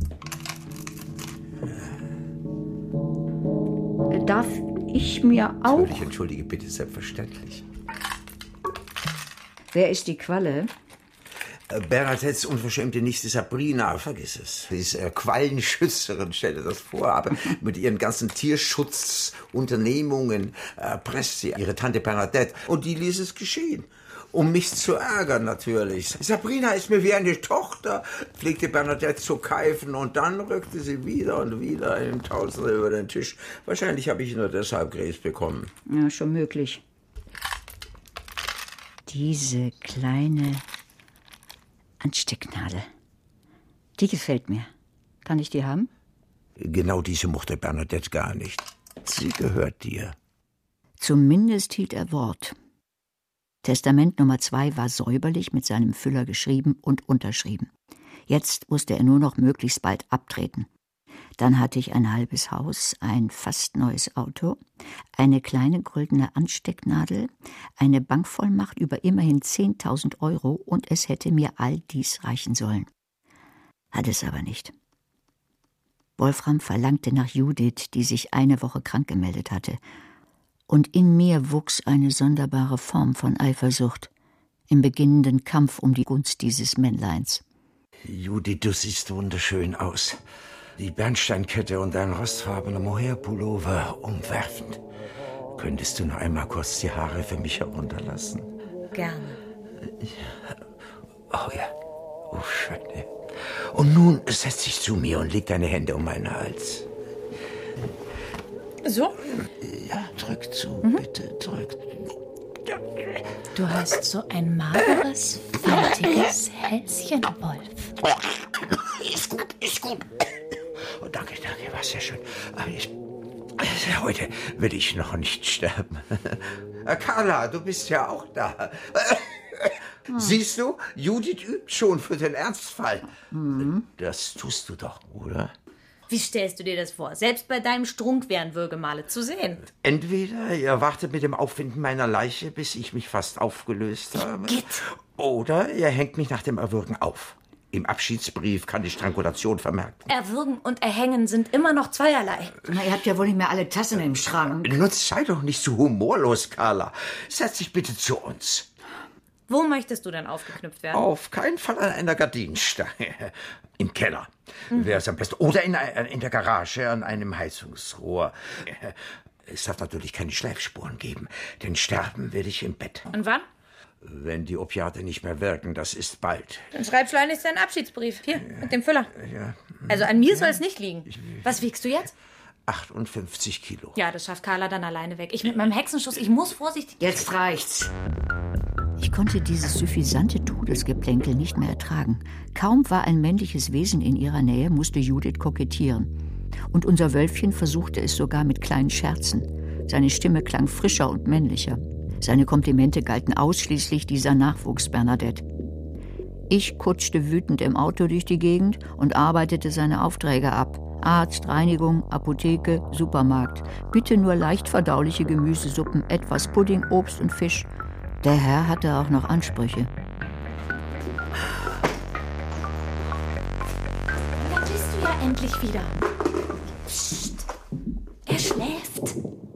Speaker 3: Darf ich mir auch...
Speaker 6: Natürlich, entschuldige bitte, selbstverständlich.
Speaker 3: Wer ist die Qualle?
Speaker 6: Bernadettes unverschämte Nichte Sabrina, vergiss es. Sie ist Quallenschützerin, stell dir das vor. Aber mit ihren ganzen Tierschutzunternehmungen presst sie ihre Tante Bernadette. Und die ließ es geschehen. Um mich zu ärgern, natürlich. Sabrina ist mir wie eine Tochter, pflegte Bernadette zu keifen. Und dann rückte sie wieder und wieder einen Tausender über den Tisch. Wahrscheinlich habe ich nur deshalb Krebs bekommen.
Speaker 3: Ja, schon möglich. Diese kleine Anstecknadel, die gefällt mir. Kann ich die haben?
Speaker 6: Genau diese mochte Bernadette gar nicht. Sie gehört dir.
Speaker 3: Zumindest hielt er Wort. Testament Nummer 2 war säuberlich mit seinem Füller geschrieben und unterschrieben. Jetzt musste er nur noch möglichst bald abtreten. Dann hatte ich ein halbes Haus, ein fast neues Auto, eine kleine goldene Anstecknadel, eine Bankvollmacht über immerhin 10.000 Euro und es hätte mir all dies reichen sollen. Hat es aber nicht. Wolfram verlangte nach Judith, die sich eine Woche krank gemeldet hatte. Und in mir wuchs eine sonderbare Form von Eifersucht im beginnenden Kampf um die Gunst dieses Männleins.
Speaker 6: Judith, du siehst wunderschön aus. Die Bernsteinkette und dein rostfarbener Mohair-Pullover umwerfend. Könntest du noch einmal kurz die Haare für mich herunterlassen?
Speaker 5: Gerne.
Speaker 6: Oh ja, oh schön. Und nun setz dich zu mir und leg deine Hände um meinen Hals.
Speaker 5: So?
Speaker 6: Ja, drück zu, bitte, drück.
Speaker 5: Du hast so ein mageres, faltiges Hälschen, Wolf.
Speaker 6: Ist gut. Oh, danke, war sehr schön. Heute will ich noch nicht sterben. Carla, du bist ja auch da. Siehst du, Judith übt schon für den Ernstfall. Das tust du doch, oder?
Speaker 5: Wie stellst du dir das vor? Selbst bei deinem Strunk wären Würgemale zu sehen.
Speaker 6: Entweder ihr wartet mit dem Auffinden meiner Leiche, bis ich mich fast aufgelöst habe. Oder ihr hängt mich nach dem Erwürgen auf. Im Abschiedsbrief kann die Strangulation vermerkt werden.
Speaker 5: Erwürgen und Erhängen sind immer noch zweierlei.
Speaker 3: Na, ihr habt ja wohl nicht mehr alle Tassen im Schrank.
Speaker 6: Nun sei doch nicht so humorlos, Carla. Setz dich bitte zu uns.
Speaker 5: Wo möchtest du denn aufgeknüpft werden?
Speaker 6: Auf keinen Fall an einer Gardinenstange. Im Keller wäre es am besten. Oder in der Garage an einem Heizungsrohr. Es darf natürlich keine Schleifspuren geben, denn sterben werde ich im Bett.
Speaker 5: Und wann?
Speaker 6: Wenn die Opiate nicht mehr wirken, das ist bald.
Speaker 5: Dann schreib schleunigst deinen Abschiedsbrief. Hier, mit dem Füller.
Speaker 6: Ja.
Speaker 5: Also an mir soll es nicht liegen. Was wiegst du jetzt?
Speaker 6: 58 Kilo.
Speaker 5: Ja, das schafft Carla dann alleine weg. Ich mit meinem Hexenschuss, ich muss vorsichtig...
Speaker 3: Jetzt reicht's. Ich konnte dieses suffisante Todesgeplänkel nicht mehr ertragen. Kaum war ein männliches Wesen in ihrer Nähe, musste Judith kokettieren. Und unser Wölfchen versuchte es sogar mit kleinen Scherzen. Seine Stimme klang frischer und männlicher. Seine Komplimente galten ausschließlich dieser Nachwuchs Bernadette. Ich kutschte wütend im Auto durch die Gegend und arbeitete seine Aufträge ab. Arzt, Reinigung, Apotheke, Supermarkt. Bitte nur leicht verdauliche Gemüsesuppen, etwas Pudding, Obst und Fisch. Der Herr hatte auch noch Ansprüche.
Speaker 5: Da bist du ja endlich wieder. Psst. Er schläft.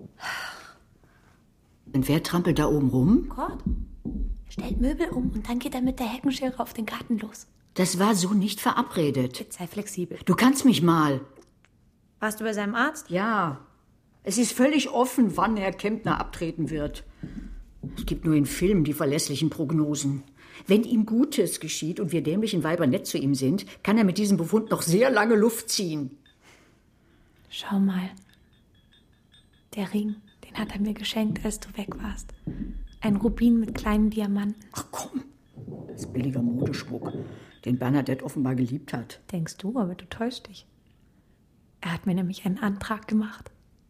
Speaker 3: Und wer trampelt da oben rum?
Speaker 5: Gott. Stellt Möbel um und dann geht er mit der Heckenschere auf den Garten los.
Speaker 3: Das war so nicht verabredet.
Speaker 5: Jetzt sei flexibel.
Speaker 3: Du kannst mich mal.
Speaker 5: Warst du bei seinem Arzt?
Speaker 3: Ja. Es ist völlig offen, wann Herr Kempner abtreten wird. Es gibt nur in Filmen die verlässlichen Prognosen. Wenn ihm Gutes geschieht und wir dämlichen Weiber nett zu ihm sind, kann er mit diesem Befund noch sehr lange Luft ziehen.
Speaker 5: Schau mal. Der Ring, den hat er mir geschenkt, als du weg warst. Ein Rubin mit kleinen Diamanten.
Speaker 3: Ach komm, das ist billiger Modeschmuck, den Bernadette offenbar geliebt hat.
Speaker 5: Denkst du, aber du täuschst dich. Er hat mir nämlich einen Antrag gemacht.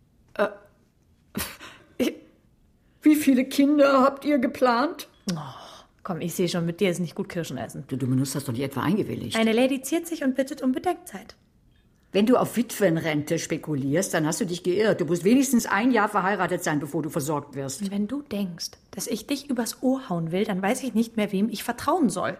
Speaker 3: Wie viele Kinder habt ihr geplant?
Speaker 5: Oh, komm, ich sehe schon, mit dir ist nicht gut Kirschen essen.
Speaker 3: Du benutzt das doch nicht etwa eingewilligt.
Speaker 5: Eine Lady ziert sich und bittet um Bedenkzeit.
Speaker 3: Wenn du auf Witwenrente spekulierst, dann hast du dich geirrt. Du musst wenigstens 1 Jahr verheiratet sein, bevor du versorgt wirst.
Speaker 5: Und wenn du denkst, dass ich dich übers Ohr hauen will, dann weiß ich nicht mehr, wem ich vertrauen soll.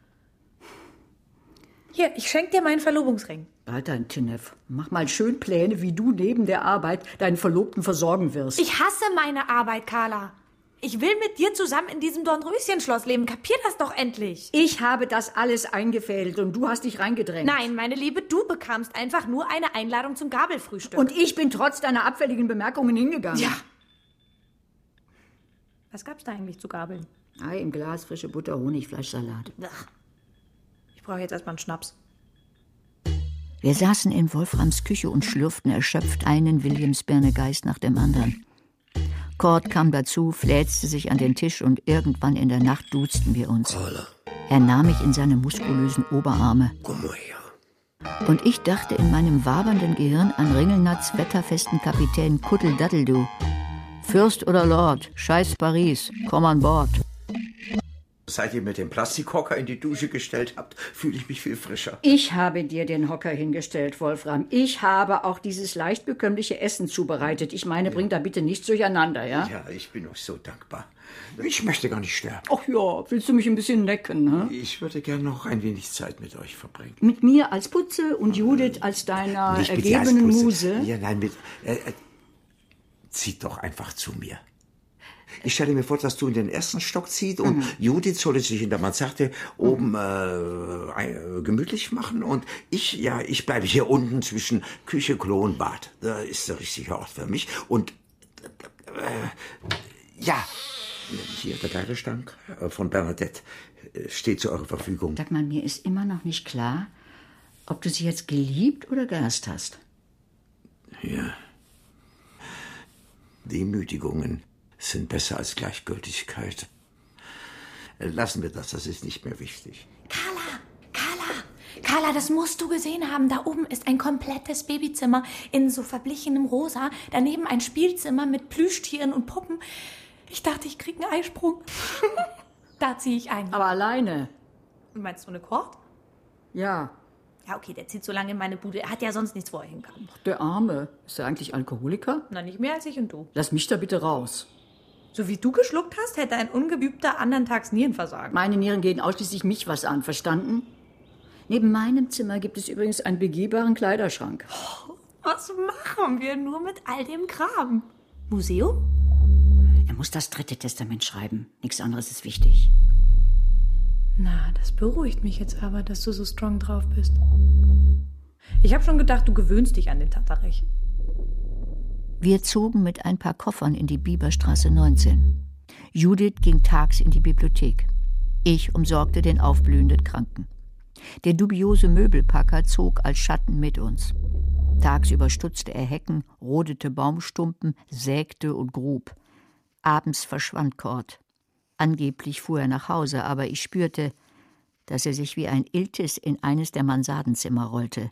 Speaker 5: Hier, ich schenke dir meinen Verlobungsring.
Speaker 3: Alter, Tinef, mach mal schön Pläne, wie du neben der Arbeit deinen Verlobten versorgen wirst.
Speaker 5: Ich hasse meine Arbeit, Carla. Ich will mit dir zusammen in diesem Dornröschen-Schloss leben. Kapier das doch endlich.
Speaker 3: Ich habe das alles eingefädelt und du hast dich reingedrängt.
Speaker 5: Nein, meine Liebe, du bekamst einfach nur eine Einladung zum Gabelfrühstück.
Speaker 3: Und ich bin trotz deiner abfälligen Bemerkungen hingegangen.
Speaker 5: Ja. Was gab's da eigentlich zu gabeln?
Speaker 3: Ei im Glas, frische Butter, Honig, Fleischsalat.
Speaker 5: Ich brauche jetzt erstmal einen Schnaps.
Speaker 3: Wir saßen in Wolframs Küche und schlürften erschöpft einen Williams-Birne-Geist nach dem anderen. Kord kam dazu, fläzte sich an den Tisch und irgendwann in der Nacht duzten wir uns.
Speaker 1: Carla,
Speaker 3: Er nahm mich in seine muskulösen Oberarme.
Speaker 1: komm mal her.
Speaker 3: Und ich dachte in meinem wabernden Gehirn an Ringelnatz wetterfesten Kapitän Kuddeldaddeldu. Fürst oder Lord, scheiß Paris, komm an Bord.
Speaker 6: Seit ihr mir den Plastikhocker in die Dusche gestellt habt, fühle ich mich viel frischer.
Speaker 3: Ich habe dir den Hocker hingestellt, Wolfram. Ich habe auch dieses leicht bekömmliche Essen zubereitet. Ich meine, bring da bitte nichts durcheinander, ja?
Speaker 6: Ja, ich bin euch so dankbar. Ich möchte gar nicht sterben.
Speaker 3: Ach ja, willst du mich ein bisschen necken, ne?
Speaker 6: Ich würde gerne noch ein wenig Zeit mit euch verbringen.
Speaker 3: Mit mir als Putze und Judith als deiner
Speaker 6: Nicht mit dir als
Speaker 3: ergebenen
Speaker 6: Pusse.
Speaker 3: Muse.
Speaker 6: Ja, nein, zieht doch einfach zu mir. Ich stelle mir vor, dass du in den ersten Stock ziehst und Judith soll sich in der Mansarde oben gemütlich machen und ich bleibe hier unten zwischen Küche, Klo und Bad. Da ist der richtige Ort für mich und hier der Kleiderschrank von Bernadette steht zu eurer Verfügung.
Speaker 3: Sag mal, mir ist immer noch nicht klar, ob du sie jetzt geliebt oder gehasst hast.
Speaker 6: Ja. Demütigungen sind besser als Gleichgültigkeit. Lassen wir das ist nicht mehr wichtig.
Speaker 5: Carla, das musst du gesehen haben. Da oben ist ein komplettes Babyzimmer in so verblichenem Rosa. Daneben ein Spielzimmer mit Plüschtieren und Puppen. Ich dachte, ich krieg einen Eisprung. Da ziehe ich ein.
Speaker 3: Aber alleine.
Speaker 5: Meinst du eine Kord?
Speaker 3: Ja.
Speaker 5: Ja, okay, der zieht so lange in meine Bude. Er hat ja sonst nichts, wo er hin kann.
Speaker 3: Der Arme. Ist er eigentlich Alkoholiker?
Speaker 5: Na, nicht mehr als ich und du.
Speaker 3: Lass mich da bitte raus.
Speaker 5: So wie du geschluckt hast, hätte ein ungeübter anderntags Nierenversagen.
Speaker 3: Meine Nieren gehen ausschließlich mich was an, verstanden? Neben meinem Zimmer gibt es übrigens einen begehbaren Kleiderschrank.
Speaker 5: Was machen wir nur mit all dem Kram? Museum?
Speaker 3: Er muss das 3. Testament schreiben. Nichts anderes ist wichtig.
Speaker 5: Na, das beruhigt mich jetzt aber, dass du so strong drauf bist. Ich habe schon gedacht, du gewöhnst dich an den Tatarech.
Speaker 3: Wir zogen mit ein paar Koffern in die Bieberstraße 19. Judith ging tags in die Bibliothek. Ich umsorgte den aufblühenden Kranken. Der dubiose Möbelpacker zog als Schatten mit uns. Tagsüber stutzte er Hecken, rodete Baumstumpen, sägte und grub. Abends verschwand Kord. Angeblich fuhr er nach Hause, aber ich spürte, dass er sich wie ein Iltis in eines der Mansardenzimmer rollte.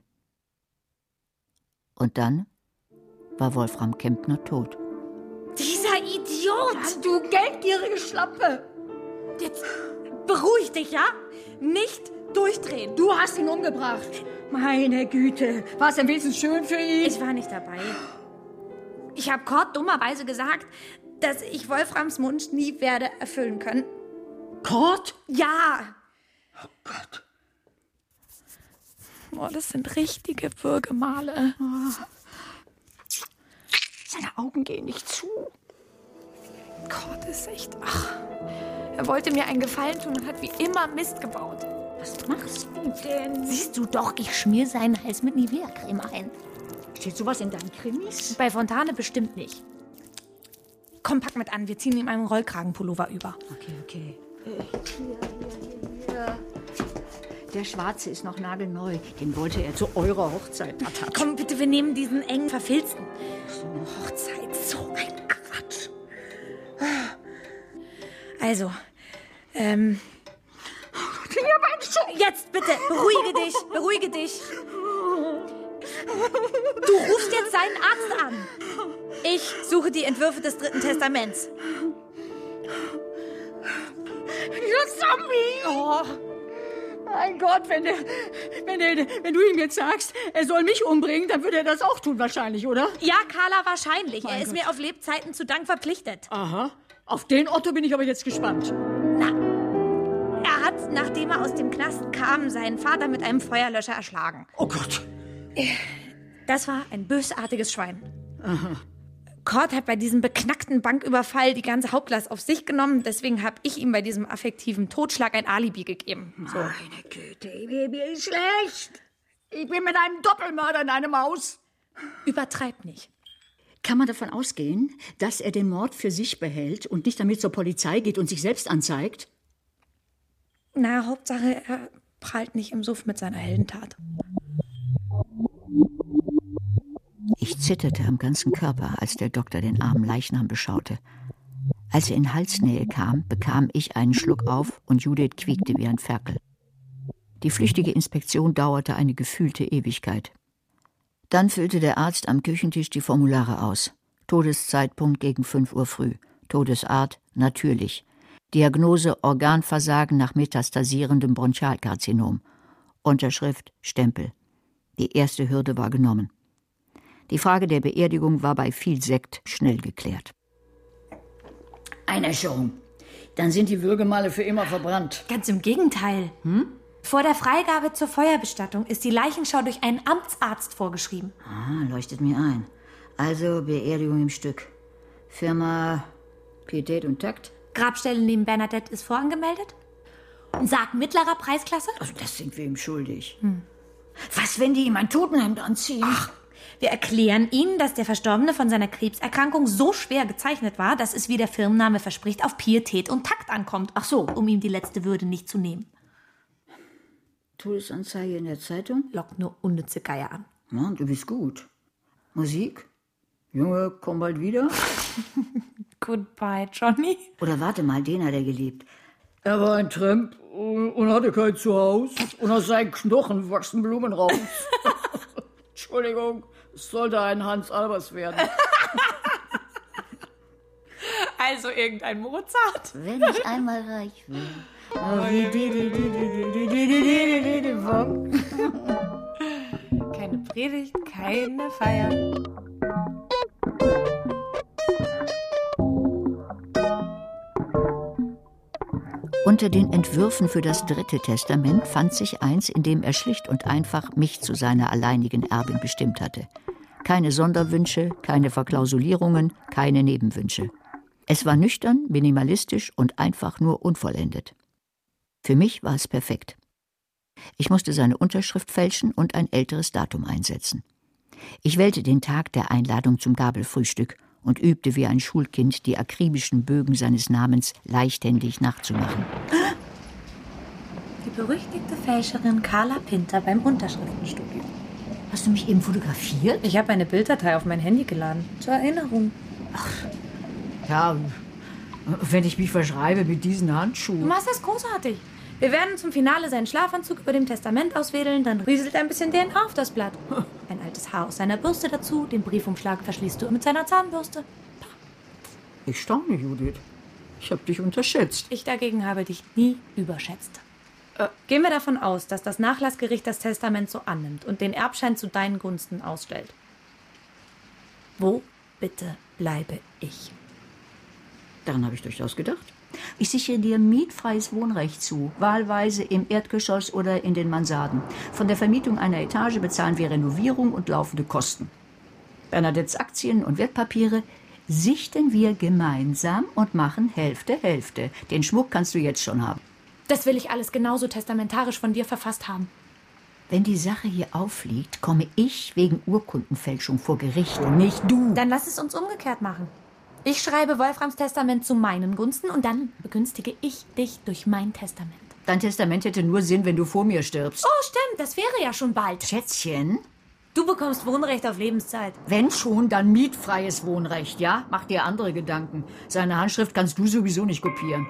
Speaker 3: Und dann war Wolfram Kempner tot.
Speaker 5: Dieser Idiot!
Speaker 3: Du geldgierige Schlampe!
Speaker 5: Jetzt beruhig dich, ja? Nicht durchdrehen.
Speaker 3: Du hast ihn umgebracht. Meine Güte, war es am wenigstens schön für ihn?
Speaker 5: Ich war nicht dabei. Ich habe Kord dummerweise gesagt, dass ich Wolframs Wunsch nie werde erfüllen können.
Speaker 3: Kord?
Speaker 5: Ja!
Speaker 6: Oh Gott.
Speaker 5: Oh, das sind richtige Würgemale.
Speaker 3: Seine Augen gehen nicht zu.
Speaker 5: Kord ist echt... Ach, er wollte mir einen Gefallen tun und hat wie immer Mist gebaut.
Speaker 3: Was machst du denn?
Speaker 5: Siehst du doch, ich schmier seinen Hals mit Nivea-Creme ein.
Speaker 3: Steht sowas in deinen Krimis?
Speaker 5: Bei Fontane bestimmt nicht. Komm, pack mit an, wir ziehen ihm einen Rollkragenpullover über.
Speaker 3: Okay. Hier. Der schwarze ist noch nagelneu. Den wollte er zu eurer Hochzeit.
Speaker 5: Komm bitte, wir nehmen diesen engen verfilzten. So eine Hochzeit, so ein Quatsch. Also, jetzt bitte, beruhige dich. Du rufst jetzt seinen Arzt an. Ich suche die Entwürfe des 3. Testaments.
Speaker 3: You Zombie! Oh. Mein Gott, wenn du ihm jetzt sagst, er soll mich umbringen, dann würde er das auch tun wahrscheinlich, oder?
Speaker 5: Ja, Carla, wahrscheinlich. Er ist mir auf Lebzeiten zu Dank verpflichtet.
Speaker 3: Aha. Auf den Otto bin ich aber jetzt gespannt.
Speaker 5: Na, er hat, nachdem er aus dem Knast kam, seinen Vater mit einem Feuerlöscher erschlagen.
Speaker 3: Oh Gott.
Speaker 5: Das war ein bösartiges Schwein.
Speaker 3: Aha.
Speaker 5: Kord hat bei diesem beknackten Banküberfall die ganze Hauptlast auf sich genommen. Deswegen habe ich ihm bei diesem affektiven Totschlag ein Alibi gegeben. So.
Speaker 3: Meine Güte, mir ist schlecht. Ich bin mit einem Doppelmörder in einem Haus.
Speaker 5: Übertreib nicht.
Speaker 3: Kann man davon ausgehen, dass er den Mord für sich behält und nicht damit zur Polizei geht und sich selbst anzeigt?
Speaker 5: Na, Hauptsache, er prahlt nicht im Suff mit seiner Heldentat.
Speaker 3: Ich zitterte am ganzen Körper, als der Doktor den armen Leichnam beschaute. Als er in Halsnähe kam, bekam ich einen Schluck auf und Judith quiekte wie ein Ferkel. Die flüchtige Inspektion dauerte eine gefühlte Ewigkeit. Dann füllte der Arzt am Küchentisch die Formulare aus. Todeszeitpunkt gegen 5 Uhr früh. Todesart natürlich. Diagnose Organversagen nach metastasierendem Bronchialkarzinom. Unterschrift Stempel. Die erste Hürde war genommen. Die Frage der Beerdigung war bei viel Sekt schnell geklärt. Einäscherung. Dann sind die Würgemale für immer verbrannt.
Speaker 5: Ganz im Gegenteil. Vor der Freigabe zur Feuerbestattung ist die Leichenschau durch einen Amtsarzt vorgeschrieben.
Speaker 3: Leuchtet mir ein. Also Beerdigung im Stück. Firma Pietät und Takt.
Speaker 5: Grabstelle neben Bernadette ist vorangemeldet. Und Sarg mittlerer Preisklasse?
Speaker 3: Also das sind wir ihm schuldig. Was, wenn die ihm ein Totenhemd anziehen?
Speaker 5: Ach, wir erklären Ihnen, dass der Verstorbene von seiner Krebserkrankung so schwer gezeichnet war, dass es, wie der Firmenname verspricht, auf Pietät und Takt ankommt. Ach so, um ihm die letzte Würde nicht zu nehmen.
Speaker 3: Todesanzeige in der Zeitung?
Speaker 5: Lockt nur unnütze Geier an.
Speaker 3: Ja, du bist gut. Musik? Junge, komm bald wieder.
Speaker 5: Goodbye, Johnny.
Speaker 3: Oder warte mal, den hat er geliebt.
Speaker 7: Er war ein Tramp und hatte kein Zuhause. Und aus seinen Knochen wachsen Blumen raus. Entschuldigung, es sollte ein Hans Albers werden.
Speaker 5: Also irgendein Mozart.
Speaker 3: Wenn ich einmal reich will.
Speaker 5: Keine Predigt, keine Feier.
Speaker 3: Unter den Entwürfen für das Dritte Testament fand sich eins, in dem er schlicht und einfach mich zu seiner alleinigen Erbin bestimmt hatte. Keine Sonderwünsche, keine Verklausulierungen, keine Nebenwünsche. Es war nüchtern, minimalistisch und einfach nur unvollendet. Für mich war es perfekt. Ich musste seine Unterschrift fälschen und ein älteres Datum einsetzen. Ich wählte den Tag der Einladung zum Gabelfrühstück und übte wie ein Schulkind, die akribischen Bögen seines Namens leichthändig nachzumachen.
Speaker 5: Die berüchtigte Fälscherin Carla Pinter beim Unterschriftenstudio.
Speaker 3: Hast du mich eben fotografiert?
Speaker 5: Ich habe eine Bilddatei auf mein Handy geladen. Zur Erinnerung.
Speaker 7: Ja, wenn ich mich verschreibe mit diesen
Speaker 5: Du
Speaker 7: Handschuhen.
Speaker 5: machst das großartig. Wir werden zum Finale seinen Schlafanzug über dem Testament auswedeln, dann rieselt ein bisschen DNA auf das Blatt. Ein altes Haar aus seiner Bürste dazu, den Briefumschlag verschließt du mit seiner Zahnbürste.
Speaker 7: Ich staune, Judith. Ich habe dich unterschätzt.
Speaker 5: Ich dagegen habe dich nie überschätzt. Gehen wir davon aus, dass das Nachlassgericht das Testament so annimmt und den Erbschein zu deinen Gunsten ausstellt. Wo, bitte, bleibe ich?
Speaker 3: Daran habe ich durchaus gedacht. Ich sichere dir mietfreies Wohnrecht zu, wahlweise im Erdgeschoss oder in den Mansarden. Von der Vermietung einer Etage bezahlen wir Renovierung und laufende Kosten. Bernadettes Aktien und Wertpapiere sichten wir gemeinsam und machen Hälfte, Hälfte. Den Schmuck kannst du jetzt schon haben.
Speaker 5: Das will ich alles genauso testamentarisch von dir verfasst haben.
Speaker 3: Wenn die Sache hier aufliegt, komme ich wegen Urkundenfälschung vor Gericht und nicht du.
Speaker 5: Dann lass es uns umgekehrt machen. Ich schreibe Wolframs Testament zu meinen Gunsten und dann begünstige ich dich durch mein Testament.
Speaker 3: Dein Testament hätte nur Sinn, wenn du vor mir stirbst.
Speaker 5: Oh, stimmt, das wäre ja schon bald.
Speaker 3: Schätzchen,
Speaker 5: Du bekommst Wohnrecht auf Lebenszeit.
Speaker 3: wenn schon, dann mietfreies Wohnrecht, ja? Mach dir andere Gedanken. Seine Handschrift kannst du sowieso nicht kopieren.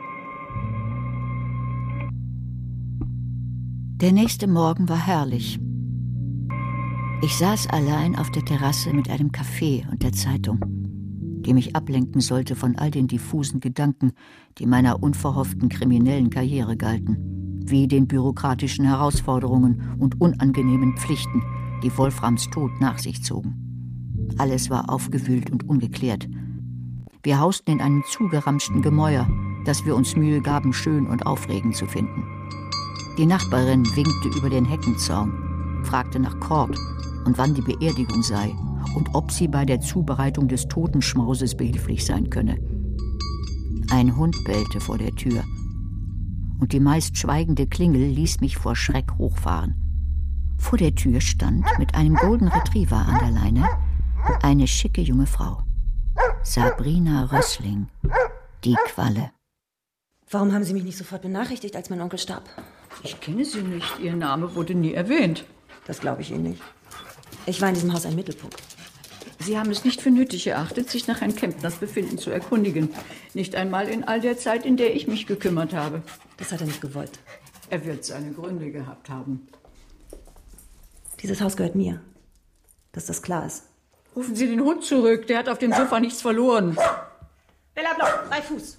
Speaker 3: Der nächste Morgen war herrlich. Ich saß allein auf der Terrasse mit einem Kaffee und der Zeitung, die mich ablenken sollte von all den diffusen Gedanken, die meiner unverhofften kriminellen Karriere galten, wie den bürokratischen Herausforderungen und unangenehmen Pflichten, die Wolframs Tod nach sich zogen. Alles war aufgewühlt und ungeklärt. Wir hausten in einem zugeramschten Gemäuer, das wir uns Mühe gaben, schön und aufregend zu finden. Die Nachbarin winkte über den Heckenzaun, fragte nach Kord und wann die Beerdigung sei und ob sie bei der Zubereitung des Totenschmauses behilflich sein könne. Ein Hund bellte vor der Tür und die meist schweigende Klingel ließ mich vor Schreck hochfahren. Vor der Tür stand mit einem Golden Retriever an der Leine eine schicke junge Frau. Sabrina Rössling, die Qualle.
Speaker 8: Warum haben Sie mich nicht sofort benachrichtigt, als mein Onkel starb?
Speaker 7: Ich kenne sie nicht. Ihr Name wurde nie erwähnt.
Speaker 8: Das glaube ich Ihnen nicht. Ich war in diesem Haus ein Mittelpunkt.
Speaker 7: Sie haben es nicht für nötig erachtet, sich nach Herrn Kempners Befinden zu erkundigen. Nicht einmal in all der Zeit, in der ich mich gekümmert habe.
Speaker 8: Das hat er nicht gewollt.
Speaker 7: Er wird seine Gründe gehabt haben.
Speaker 8: Dieses Haus gehört mir. Dass das klar ist.
Speaker 7: Rufen Sie den Hund zurück. Der hat auf dem Sofa nichts verloren.
Speaker 8: Bella Blau, 3 Fuß.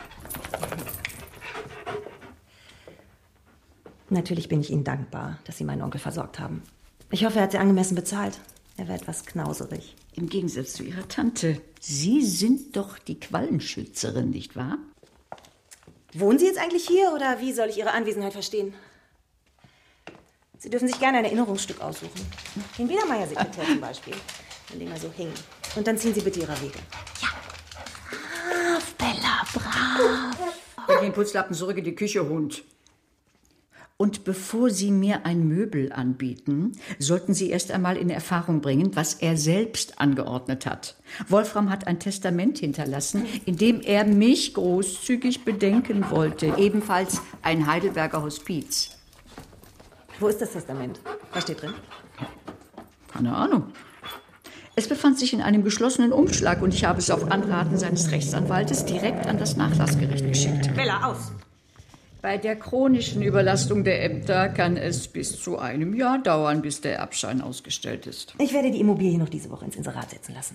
Speaker 8: Natürlich bin ich Ihnen dankbar, dass Sie meinen Onkel versorgt haben. Ich hoffe, er hat Sie angemessen bezahlt. Er war etwas knauserig.
Speaker 3: Im Gegensatz zu Ihrer Tante. Sie sind doch die Quallenschützerin, nicht wahr?
Speaker 8: Wohnen Sie jetzt eigentlich hier oder wie soll ich Ihre Anwesenheit verstehen? Sie dürfen sich gerne ein Erinnerungsstück aussuchen. Den Biedermeier-Sekretär zum Beispiel, an dem er so hing. Und dann ziehen Sie bitte Ihrer Wege. Ja. Brav, Bella, brav.
Speaker 7: Bring den Putzlappen zurück in die Küche, Hund.
Speaker 3: Und bevor Sie mir ein Möbel anbieten, sollten Sie erst einmal in Erfahrung bringen, was er selbst angeordnet hat. Wolfram hat ein Testament hinterlassen, in dem er mich großzügig bedenken wollte. Ebenfalls ein Heidelberger Hospiz.
Speaker 8: Wo ist das Testament? Was steht drin?
Speaker 7: Keine Ahnung. Es befand sich in einem geschlossenen Umschlag und ich habe es auf Anraten seines Rechtsanwaltes direkt an das Nachlassgericht geschickt.
Speaker 8: Bella, aus!
Speaker 7: Bei der chronischen Überlastung der Ämter kann es bis zu einem Jahr dauern, bis der Erbschein ausgestellt ist.
Speaker 8: Ich werde die Immobilie noch diese Woche ins Inserat setzen lassen.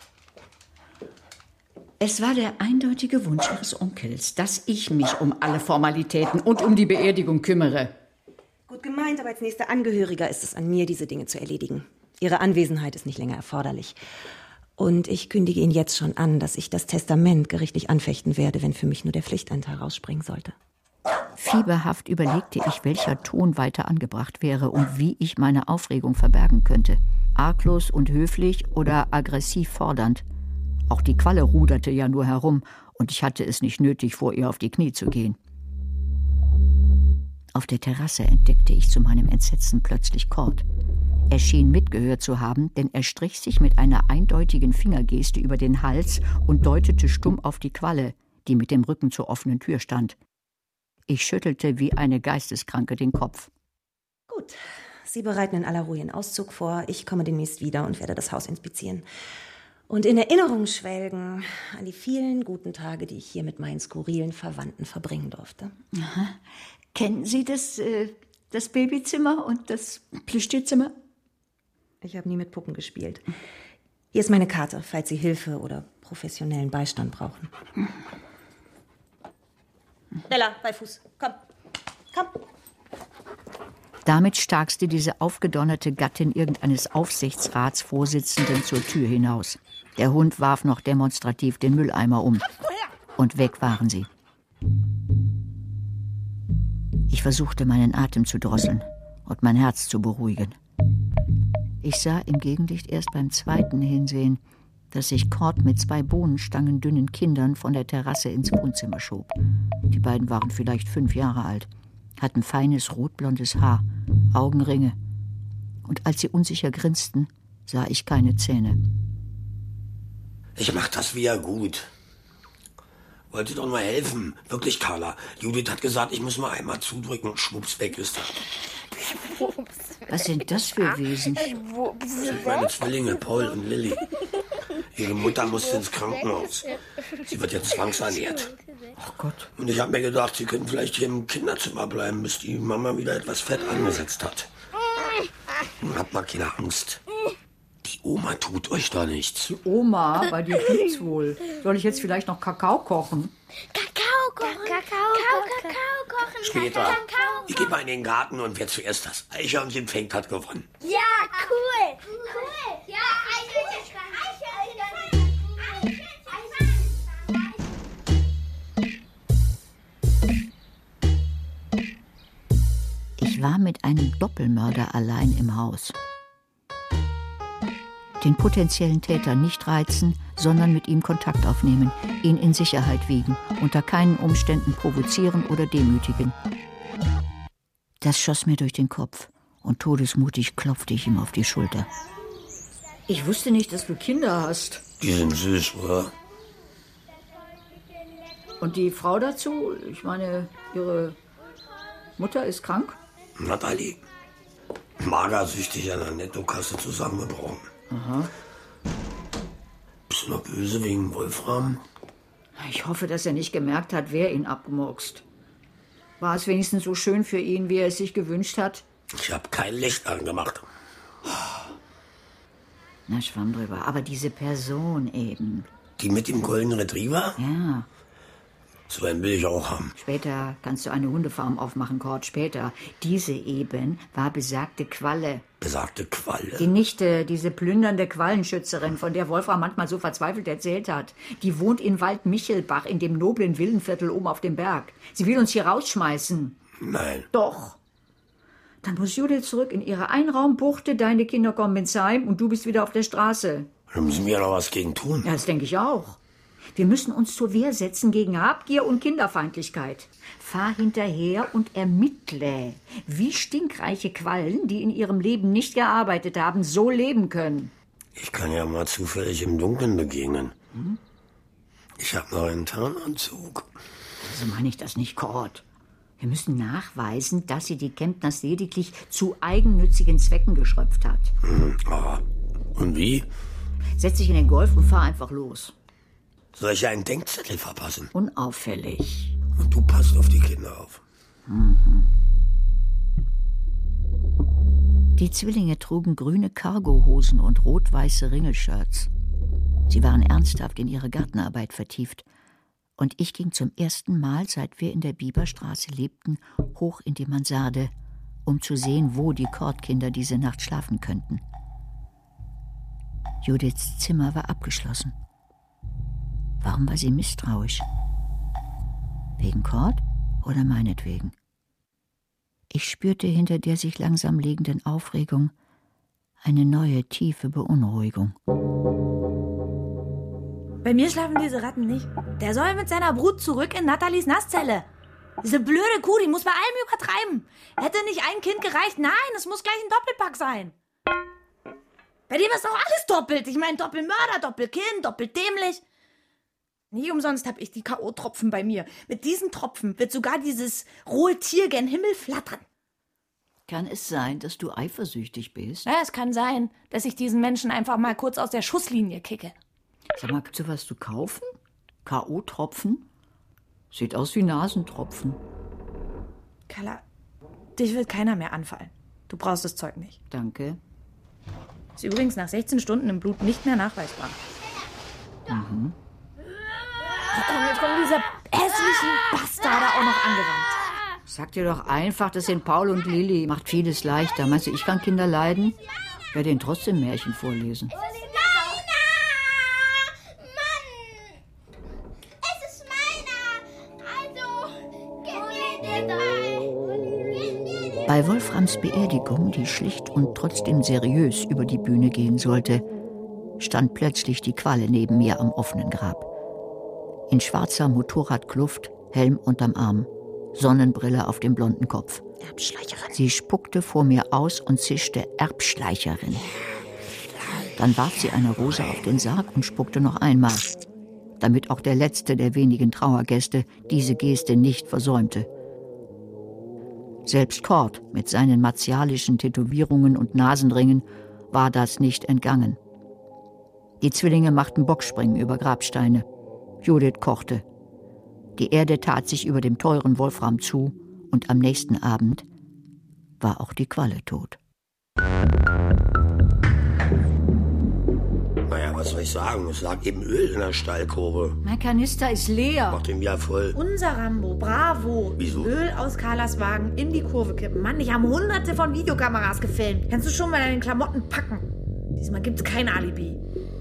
Speaker 7: Es war der eindeutige Wunsch Ihres Onkels, dass ich mich um alle Formalitäten und um die Beerdigung kümmere.
Speaker 8: Gut gemeint, aber als nächster Angehöriger ist es an mir, diese Dinge zu erledigen. Ihre Anwesenheit ist nicht länger erforderlich. Und ich kündige Ihnen jetzt schon an, dass ich das Testament gerichtlich anfechten werde, wenn für mich nur der Pflichtanteil rausspringen sollte.
Speaker 3: Fieberhaft überlegte ich, welcher Ton weiter angebracht wäre und wie ich meine Aufregung verbergen könnte. Arglos und höflich oder aggressiv fordernd. Auch die Qualle ruderte ja nur herum und ich hatte es nicht nötig, vor ihr auf die Knie zu gehen. Auf der Terrasse entdeckte ich zu meinem Entsetzen plötzlich Kord. Er schien mitgehört zu haben, denn er strich sich mit einer eindeutigen Fingergeste über den Hals und deutete stumm auf die Qualle, die mit dem Rücken zur offenen Tür stand. Ich schüttelte wie eine Geisteskranke den Kopf.
Speaker 8: Gut, Sie bereiten in aller Ruhe Ihren Auszug vor. Ich komme demnächst wieder und werde das Haus inspizieren. Und in Erinnerung schwelgen an die vielen guten Tage, die ich hier mit meinen skurrilen Verwandten verbringen durfte.
Speaker 7: Aha. Kennen Sie das Babyzimmer und das Plüschtierzimmer?
Speaker 8: Ich habe nie mit Puppen gespielt. Hier ist meine Karte, falls Sie Hilfe oder professionellen Beistand brauchen. Bella, bei Fuß. Komm. Komm.
Speaker 3: Damit starkste diese aufgedonnerte Gattin irgendeines Aufsichtsratsvorsitzenden zur Tür hinaus. Der Hund warf noch demonstrativ den Mülleimer um. Und weg waren sie. Ich versuchte, meinen Atem zu drosseln und mein Herz zu beruhigen. Ich sah im Gegenlicht erst beim zweiten Hinsehen, dass sich Kord mit 2 bohnenstangendünnen Kindern von der Terrasse ins Wohnzimmer schob. Die beiden waren vielleicht 5 Jahre alt, hatten feines rotblondes Haar, Augenringe. Und als sie unsicher grinsten, sah ich keine Zähne.
Speaker 6: Ich mach das wieder gut. Wollte doch nur helfen. Wirklich, Carla. Judith hat gesagt, ich muss mal einmal zudrücken und schwupps, weg ist er.
Speaker 3: Was sind das für Wesen?
Speaker 6: Das sind meine Zwillinge, Paul und Lilly. Ihre Mutter musste ins Krankenhaus. Sie wird jetzt zwangsernährt.
Speaker 3: Ach Gott.
Speaker 6: Und ich habe mir gedacht, sie könnten vielleicht hier im Kinderzimmer bleiben, bis die Mama wieder etwas Fett angesetzt hat. Habt mal keine Angst. Die Oma tut euch da nichts.
Speaker 7: Die Oma, bei dir geht's wohl. Soll ich jetzt vielleicht noch Kakao kochen?
Speaker 1: Kakao kochen.
Speaker 6: Später. Ich gehe mal in den Garten und wer zuerst das Eichhörnchen fängt, hat gewonnen.
Speaker 1: Ja, cool. Ja,
Speaker 3: Ich war mit einem Doppelmörder allein im Haus. Den potenziellen Täter nicht reizen, sondern mit ihm Kontakt aufnehmen, ihn in Sicherheit wiegen, unter keinen Umständen provozieren oder demütigen. Das schoss mir durch den Kopf und todesmutig klopfte ich ihm auf die Schulter.
Speaker 7: Ich wusste nicht, dass du Kinder hast.
Speaker 6: Die sind süß, oder?
Speaker 7: Und die Frau dazu? Ich meine, ihre Mutter ist krank?
Speaker 6: Nathalie. Magersüchtig an der Nettokasse zusammengebrochen.
Speaker 7: Aha.
Speaker 6: Bist du noch böse wegen Wolfram?
Speaker 7: Ich hoffe, dass er nicht gemerkt hat, wer ihn abgemurkst. War es wenigstens so schön für ihn, wie er es sich gewünscht hat?
Speaker 6: Ich habe kein Licht angemacht.
Speaker 3: Na, schwamm drüber. Aber diese Person eben.
Speaker 6: Die mit dem Golden Retriever?
Speaker 3: Ja.
Speaker 6: So einen will ich auch haben.
Speaker 3: Später kannst du eine Hundefarm aufmachen, Kord. Später. Diese eben war besagte Qualle.
Speaker 6: Besagte Qualle?
Speaker 3: Die Nichte, diese plündernde Quallenschützerin, von der Wolfram manchmal so verzweifelt erzählt hat. Die wohnt in Wald-Michelbach, in dem noblen Villenviertel oben auf dem Berg. Sie will uns hier rausschmeißen.
Speaker 6: Nein.
Speaker 3: Doch. Dann muss Judith zurück in ihre Einraumbuchte, deine Kinder kommen ins Heim und du bist wieder auf der Straße.
Speaker 6: Da müssen wir ja noch was gegen tun.
Speaker 3: Ja, das denke ich auch. Wir müssen uns zur Wehr setzen gegen Habgier und Kinderfeindlichkeit. Fahr hinterher und ermittle, wie stinkreiche Quallen, die in ihrem Leben nicht gearbeitet haben, so leben können.
Speaker 6: Ich kann ja mal zufällig im Dunkeln begegnen. Ich habe noch einen Tarnanzug.
Speaker 3: So meine ich das nicht, Kord. Wir müssen nachweisen, dass sie die Kemptners lediglich zu eigennützigen Zwecken geschröpft hat.
Speaker 6: Und wie?
Speaker 3: Setz dich in den Golf und fahr einfach los.
Speaker 9: Soll ich einen Denkzettel verpassen?
Speaker 3: Unauffällig.
Speaker 9: Und du passt auf die Kinder auf.
Speaker 3: Die Zwillinge trugen grüne Cargohosen und rot-weiße Ringelshirts. Sie waren ernsthaft in ihre Gartenarbeit vertieft. Und ich ging zum ersten Mal, seit wir in der Bieberstraße lebten, hoch in die Mansarde, um zu sehen, wo die Kordkinder diese Nacht schlafen könnten. Judiths Zimmer war abgeschlossen. Warum war sie misstrauisch? Wegen Cord oder meinetwegen? Ich spürte hinter der sich langsam legenden Aufregung eine neue, tiefe Beunruhigung.
Speaker 5: Bei mir schlafen diese Ratten nicht. Der soll mit seiner Brut zurück in Nathalies Nasszelle. Diese blöde Kuh, die muss bei allem übertreiben. Hätte nicht ein Kind gereicht? Nein, es muss gleich ein Doppelpack sein. Bei dem ist doch alles doppelt. Ich meine, Doppelmörder, Doppelkind, doppelt dämlich. Nicht umsonst habe ich die K.O.-Tropfen bei mir. Mit diesen Tropfen wird sogar dieses rohe Tier gen Himmel flattern.
Speaker 3: Kann es sein, dass du eifersüchtig bist?
Speaker 5: Ja, es kann sein, dass ich diesen Menschen einfach mal kurz aus der Schusslinie kicke.
Speaker 3: Sag mal, gibt's sowas zu kaufen? K.O.-Tropfen? Sieht aus wie Nasentropfen.
Speaker 5: Carla, dich wird keiner mehr anfallen. Du brauchst das Zeug nicht.
Speaker 3: Danke.
Speaker 5: Ist übrigens nach 16 Stunden im Blut nicht mehr nachweisbar.
Speaker 3: Mhm.
Speaker 5: Jetzt kommen diese hässlichen Bastarde auch noch angerannt.
Speaker 3: Sag dir doch einfach, das sind Paul und Lilli. Macht vieles leichter. Meinst du, ich kann Kinder leiden? Ich werde ihnen trotzdem Märchen vorlesen. Bei Wolframs Beerdigung, die schlicht und trotzdem seriös über die Bühne gehen sollte, stand plötzlich die Qualle neben mir am offenen Grab. In schwarzer Motorradkluft, Helm unterm Arm, Sonnenbrille auf dem blonden Kopf.
Speaker 8: Erbschleicherin.
Speaker 3: Sie spuckte vor mir aus und zischte Erbschleicherin. Dann warf sie eine Rose auf den Sarg und spuckte noch einmal, damit auch der letzte der wenigen Trauergäste diese Geste nicht versäumte. Selbst Cord mit seinen martialischen Tätowierungen und Nasenringen war das nicht entgangen. Die Zwillinge machten Bockspringen über Grabsteine. Judith kochte. Die Erde tat sich über dem teuren Wolfram zu und am nächsten Abend war auch die Qualle tot.
Speaker 9: Naja, was soll ich sagen? Es lag eben Öl in der Stallkurve.
Speaker 3: Mein Kanister ist leer.
Speaker 9: Mach den wieder voll.
Speaker 5: Unser Rambo, bravo.
Speaker 9: Wieso?
Speaker 5: Öl aus Carlas Wagen in die Kurve kippen. Mann, ich habe hunderte von Videokameras gefilmt. Kannst du schon mal deine Klamotten packen? Diesmal gibt's kein Alibi.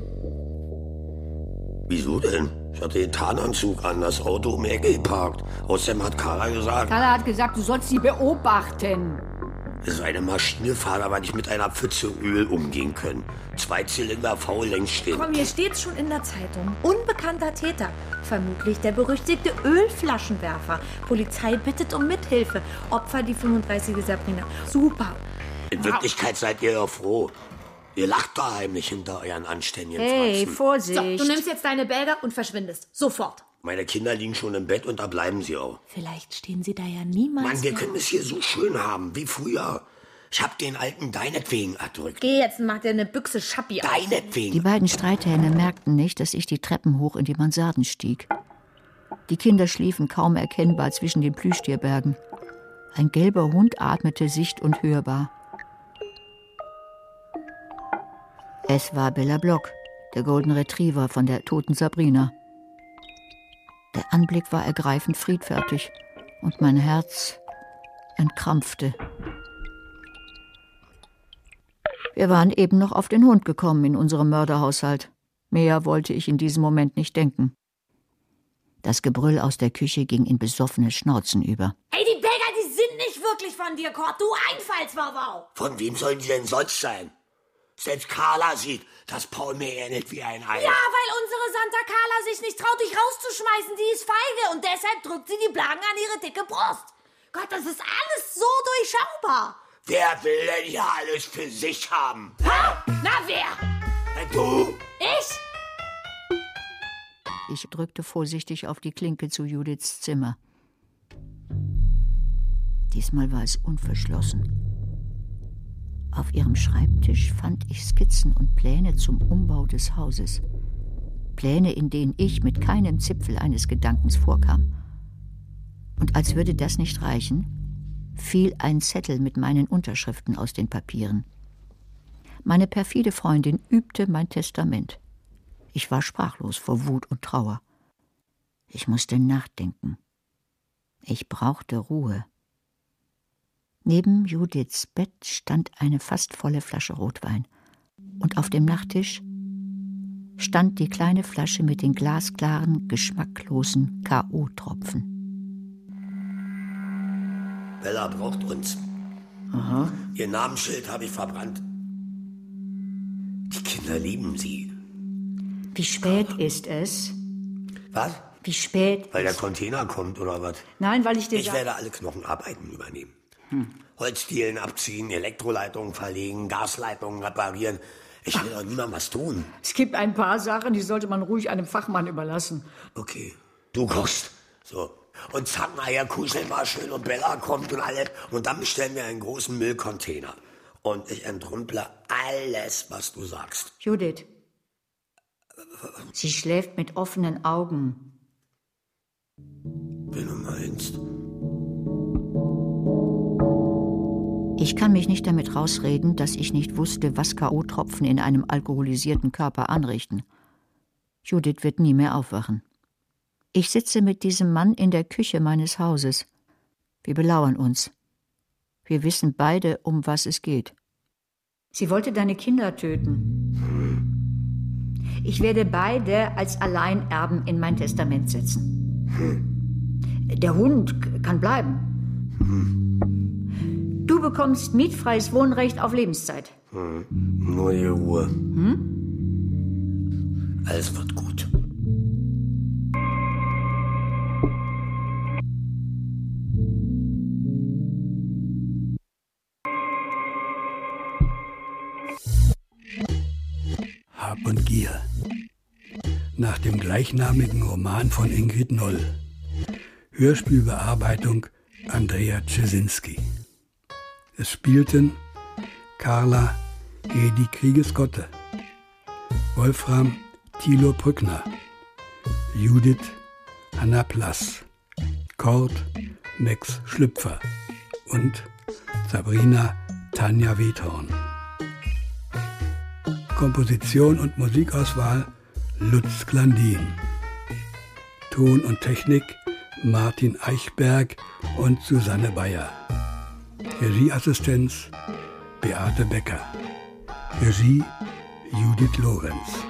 Speaker 9: Wieso denn? Ich hatte den Tarnanzug an, das Auto um die Ecke geparkt. Außerdem hat Carla gesagt...
Speaker 3: Carla hat gesagt, du sollst sie beobachten.
Speaker 9: So eine Maschine fahren, aber nicht mit einer Pfütze Öl umgehen können. 2-Zylinder V-Längsstehen.
Speaker 5: Komm, hier steht's schon in der Zeitung. Unbekannter Täter. Vermutlich der berüchtigte Ölflaschenwerfer. Polizei bittet um Mithilfe. Opfer die 35. Sabrina. Super.
Speaker 9: In Wirklichkeit seid ihr ja froh. Ihr lacht da heimlich hinter euren anständigen
Speaker 3: Hey,
Speaker 9: Fratzen.
Speaker 3: Vorsicht.
Speaker 5: So, du nimmst jetzt deine Bäder und verschwindest. Sofort.
Speaker 9: Meine Kinder liegen schon im Bett und da bleiben sie auch.
Speaker 5: Vielleicht stehen sie da ja niemals
Speaker 9: Mann, wir
Speaker 5: mehr.
Speaker 9: können es hier so schön haben, wie früher. Ich hab den alten deinetwegen erdrückt.
Speaker 5: Geh jetzt und mach dir eine Büchse Schappi auf.
Speaker 9: Deinetwegen.
Speaker 3: Die beiden Streithähne merkten nicht, dass ich die Treppen hoch in die Mansarden stieg. Die Kinder schliefen kaum erkennbar zwischen den Plüschtierbergen. Ein gelber Hund atmete sicht- und hörbar. Es war Bella Block, der Golden Retriever von der toten Sabrina. Der Anblick war ergreifend friedfertig und mein Herz entkrampfte. Wir waren eben noch auf den Hund gekommen in unserem Mörderhaushalt. Mehr wollte ich in diesem Moment nicht denken. Das Gebrüll aus der Küche ging in besoffene Schnauzen über.
Speaker 5: Ey, die Bäger, die sind nicht wirklich von dir, Cord. Du Einfallswauwau.
Speaker 9: Von wem sollen die denn sonst sein? Selbst Carla sieht, dass Paul mir ähnelt wie ein Ei.
Speaker 5: Ja, weil unsere Santa Carla sich nicht traut, dich rauszuschmeißen. Die ist feige und deshalb drückt sie die Blagen an ihre dicke Brust. Gott, das ist alles so durchschaubar.
Speaker 9: Wer will denn hier alles für sich haben?
Speaker 5: Ha? Na, wer?
Speaker 9: Du?
Speaker 5: Ich?
Speaker 3: Ich drückte vorsichtig auf die Klinke zu Judiths Zimmer. Diesmal war es unverschlossen. Auf ihrem Schreibtisch fand ich Skizzen und Pläne zum Umbau des Hauses. Pläne, in denen ich mit keinem Zipfel eines Gedankens vorkam. Und als würde das nicht reichen, fiel ein Zettel mit meinen Unterschriften aus den Papieren. Meine perfide Freundin übte mein Testament. Ich war sprachlos vor Wut und Trauer. Ich musste nachdenken. Ich brauchte Ruhe. Neben Judiths Bett stand eine fast volle Flasche Rotwein. Und auf dem Nachttisch stand die kleine Flasche mit den glasklaren, geschmacklosen K.O.-Tropfen.
Speaker 9: Bella braucht uns.
Speaker 3: Aha.
Speaker 9: Ihr Namensschild habe ich verbrannt. Die Kinder lieben sie.
Speaker 3: Wie spät ist es?
Speaker 9: Was?
Speaker 3: Wie spät?
Speaker 9: Weil der Container kommt, oder was?
Speaker 3: Nein, weil ich dir
Speaker 9: Ich werde alle Knochenarbeiten übernehmen. Holzdielen abziehen, Elektroleitungen verlegen, Gasleitungen reparieren. Ich will doch niemandem was tun.
Speaker 7: Es gibt ein paar Sachen, die sollte man ruhig einem Fachmann überlassen.
Speaker 9: Okay, du kochst. So. Und zack, nachher kuscheln wir schön und Bella kommt und alles. Und dann bestellen wir einen großen Müllcontainer. Und ich entrümple alles, was du sagst.
Speaker 3: Judith. Sie schläft mit offenen Augen.
Speaker 9: Wenn du meinst.
Speaker 3: Ich kann mich nicht damit rausreden, dass ich nicht wusste, was K.O.-Tropfen in einem alkoholisierten Körper anrichten. Judith wird nie mehr aufwachen. Ich sitze mit diesem Mann in der Küche meines Hauses. Wir belauern uns. Wir wissen beide, um was es geht. Sie wollte deine Kinder töten. Ich werde beide als Alleinerben in mein Testament setzen. Der Hund kann bleiben. Du bekommst mietfreies Wohnrecht auf Lebenszeit.
Speaker 9: Nur die Ruhe. Alles wird gut.
Speaker 4: Hab und Gier. Nach dem gleichnamigen Roman von Ingrid Noll. Hörspielbearbeitung Andrea Czesinski. Es spielten Carla Hedi Kriegeskotte, Wolfram Thilo Brückner, Judith Hanna Plass, Kord Max Schlüpfer und Sabrina Tanja Wethorn. Komposition und Musikauswahl Lutz Glandin. Ton und Technik Martin Eichberg und Susanne Bayer. Regieassistenz Beate Becker. Regie Judith Lorenz.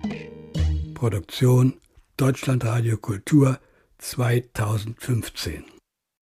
Speaker 4: Produktion Deutschlandradio Kultur 2015.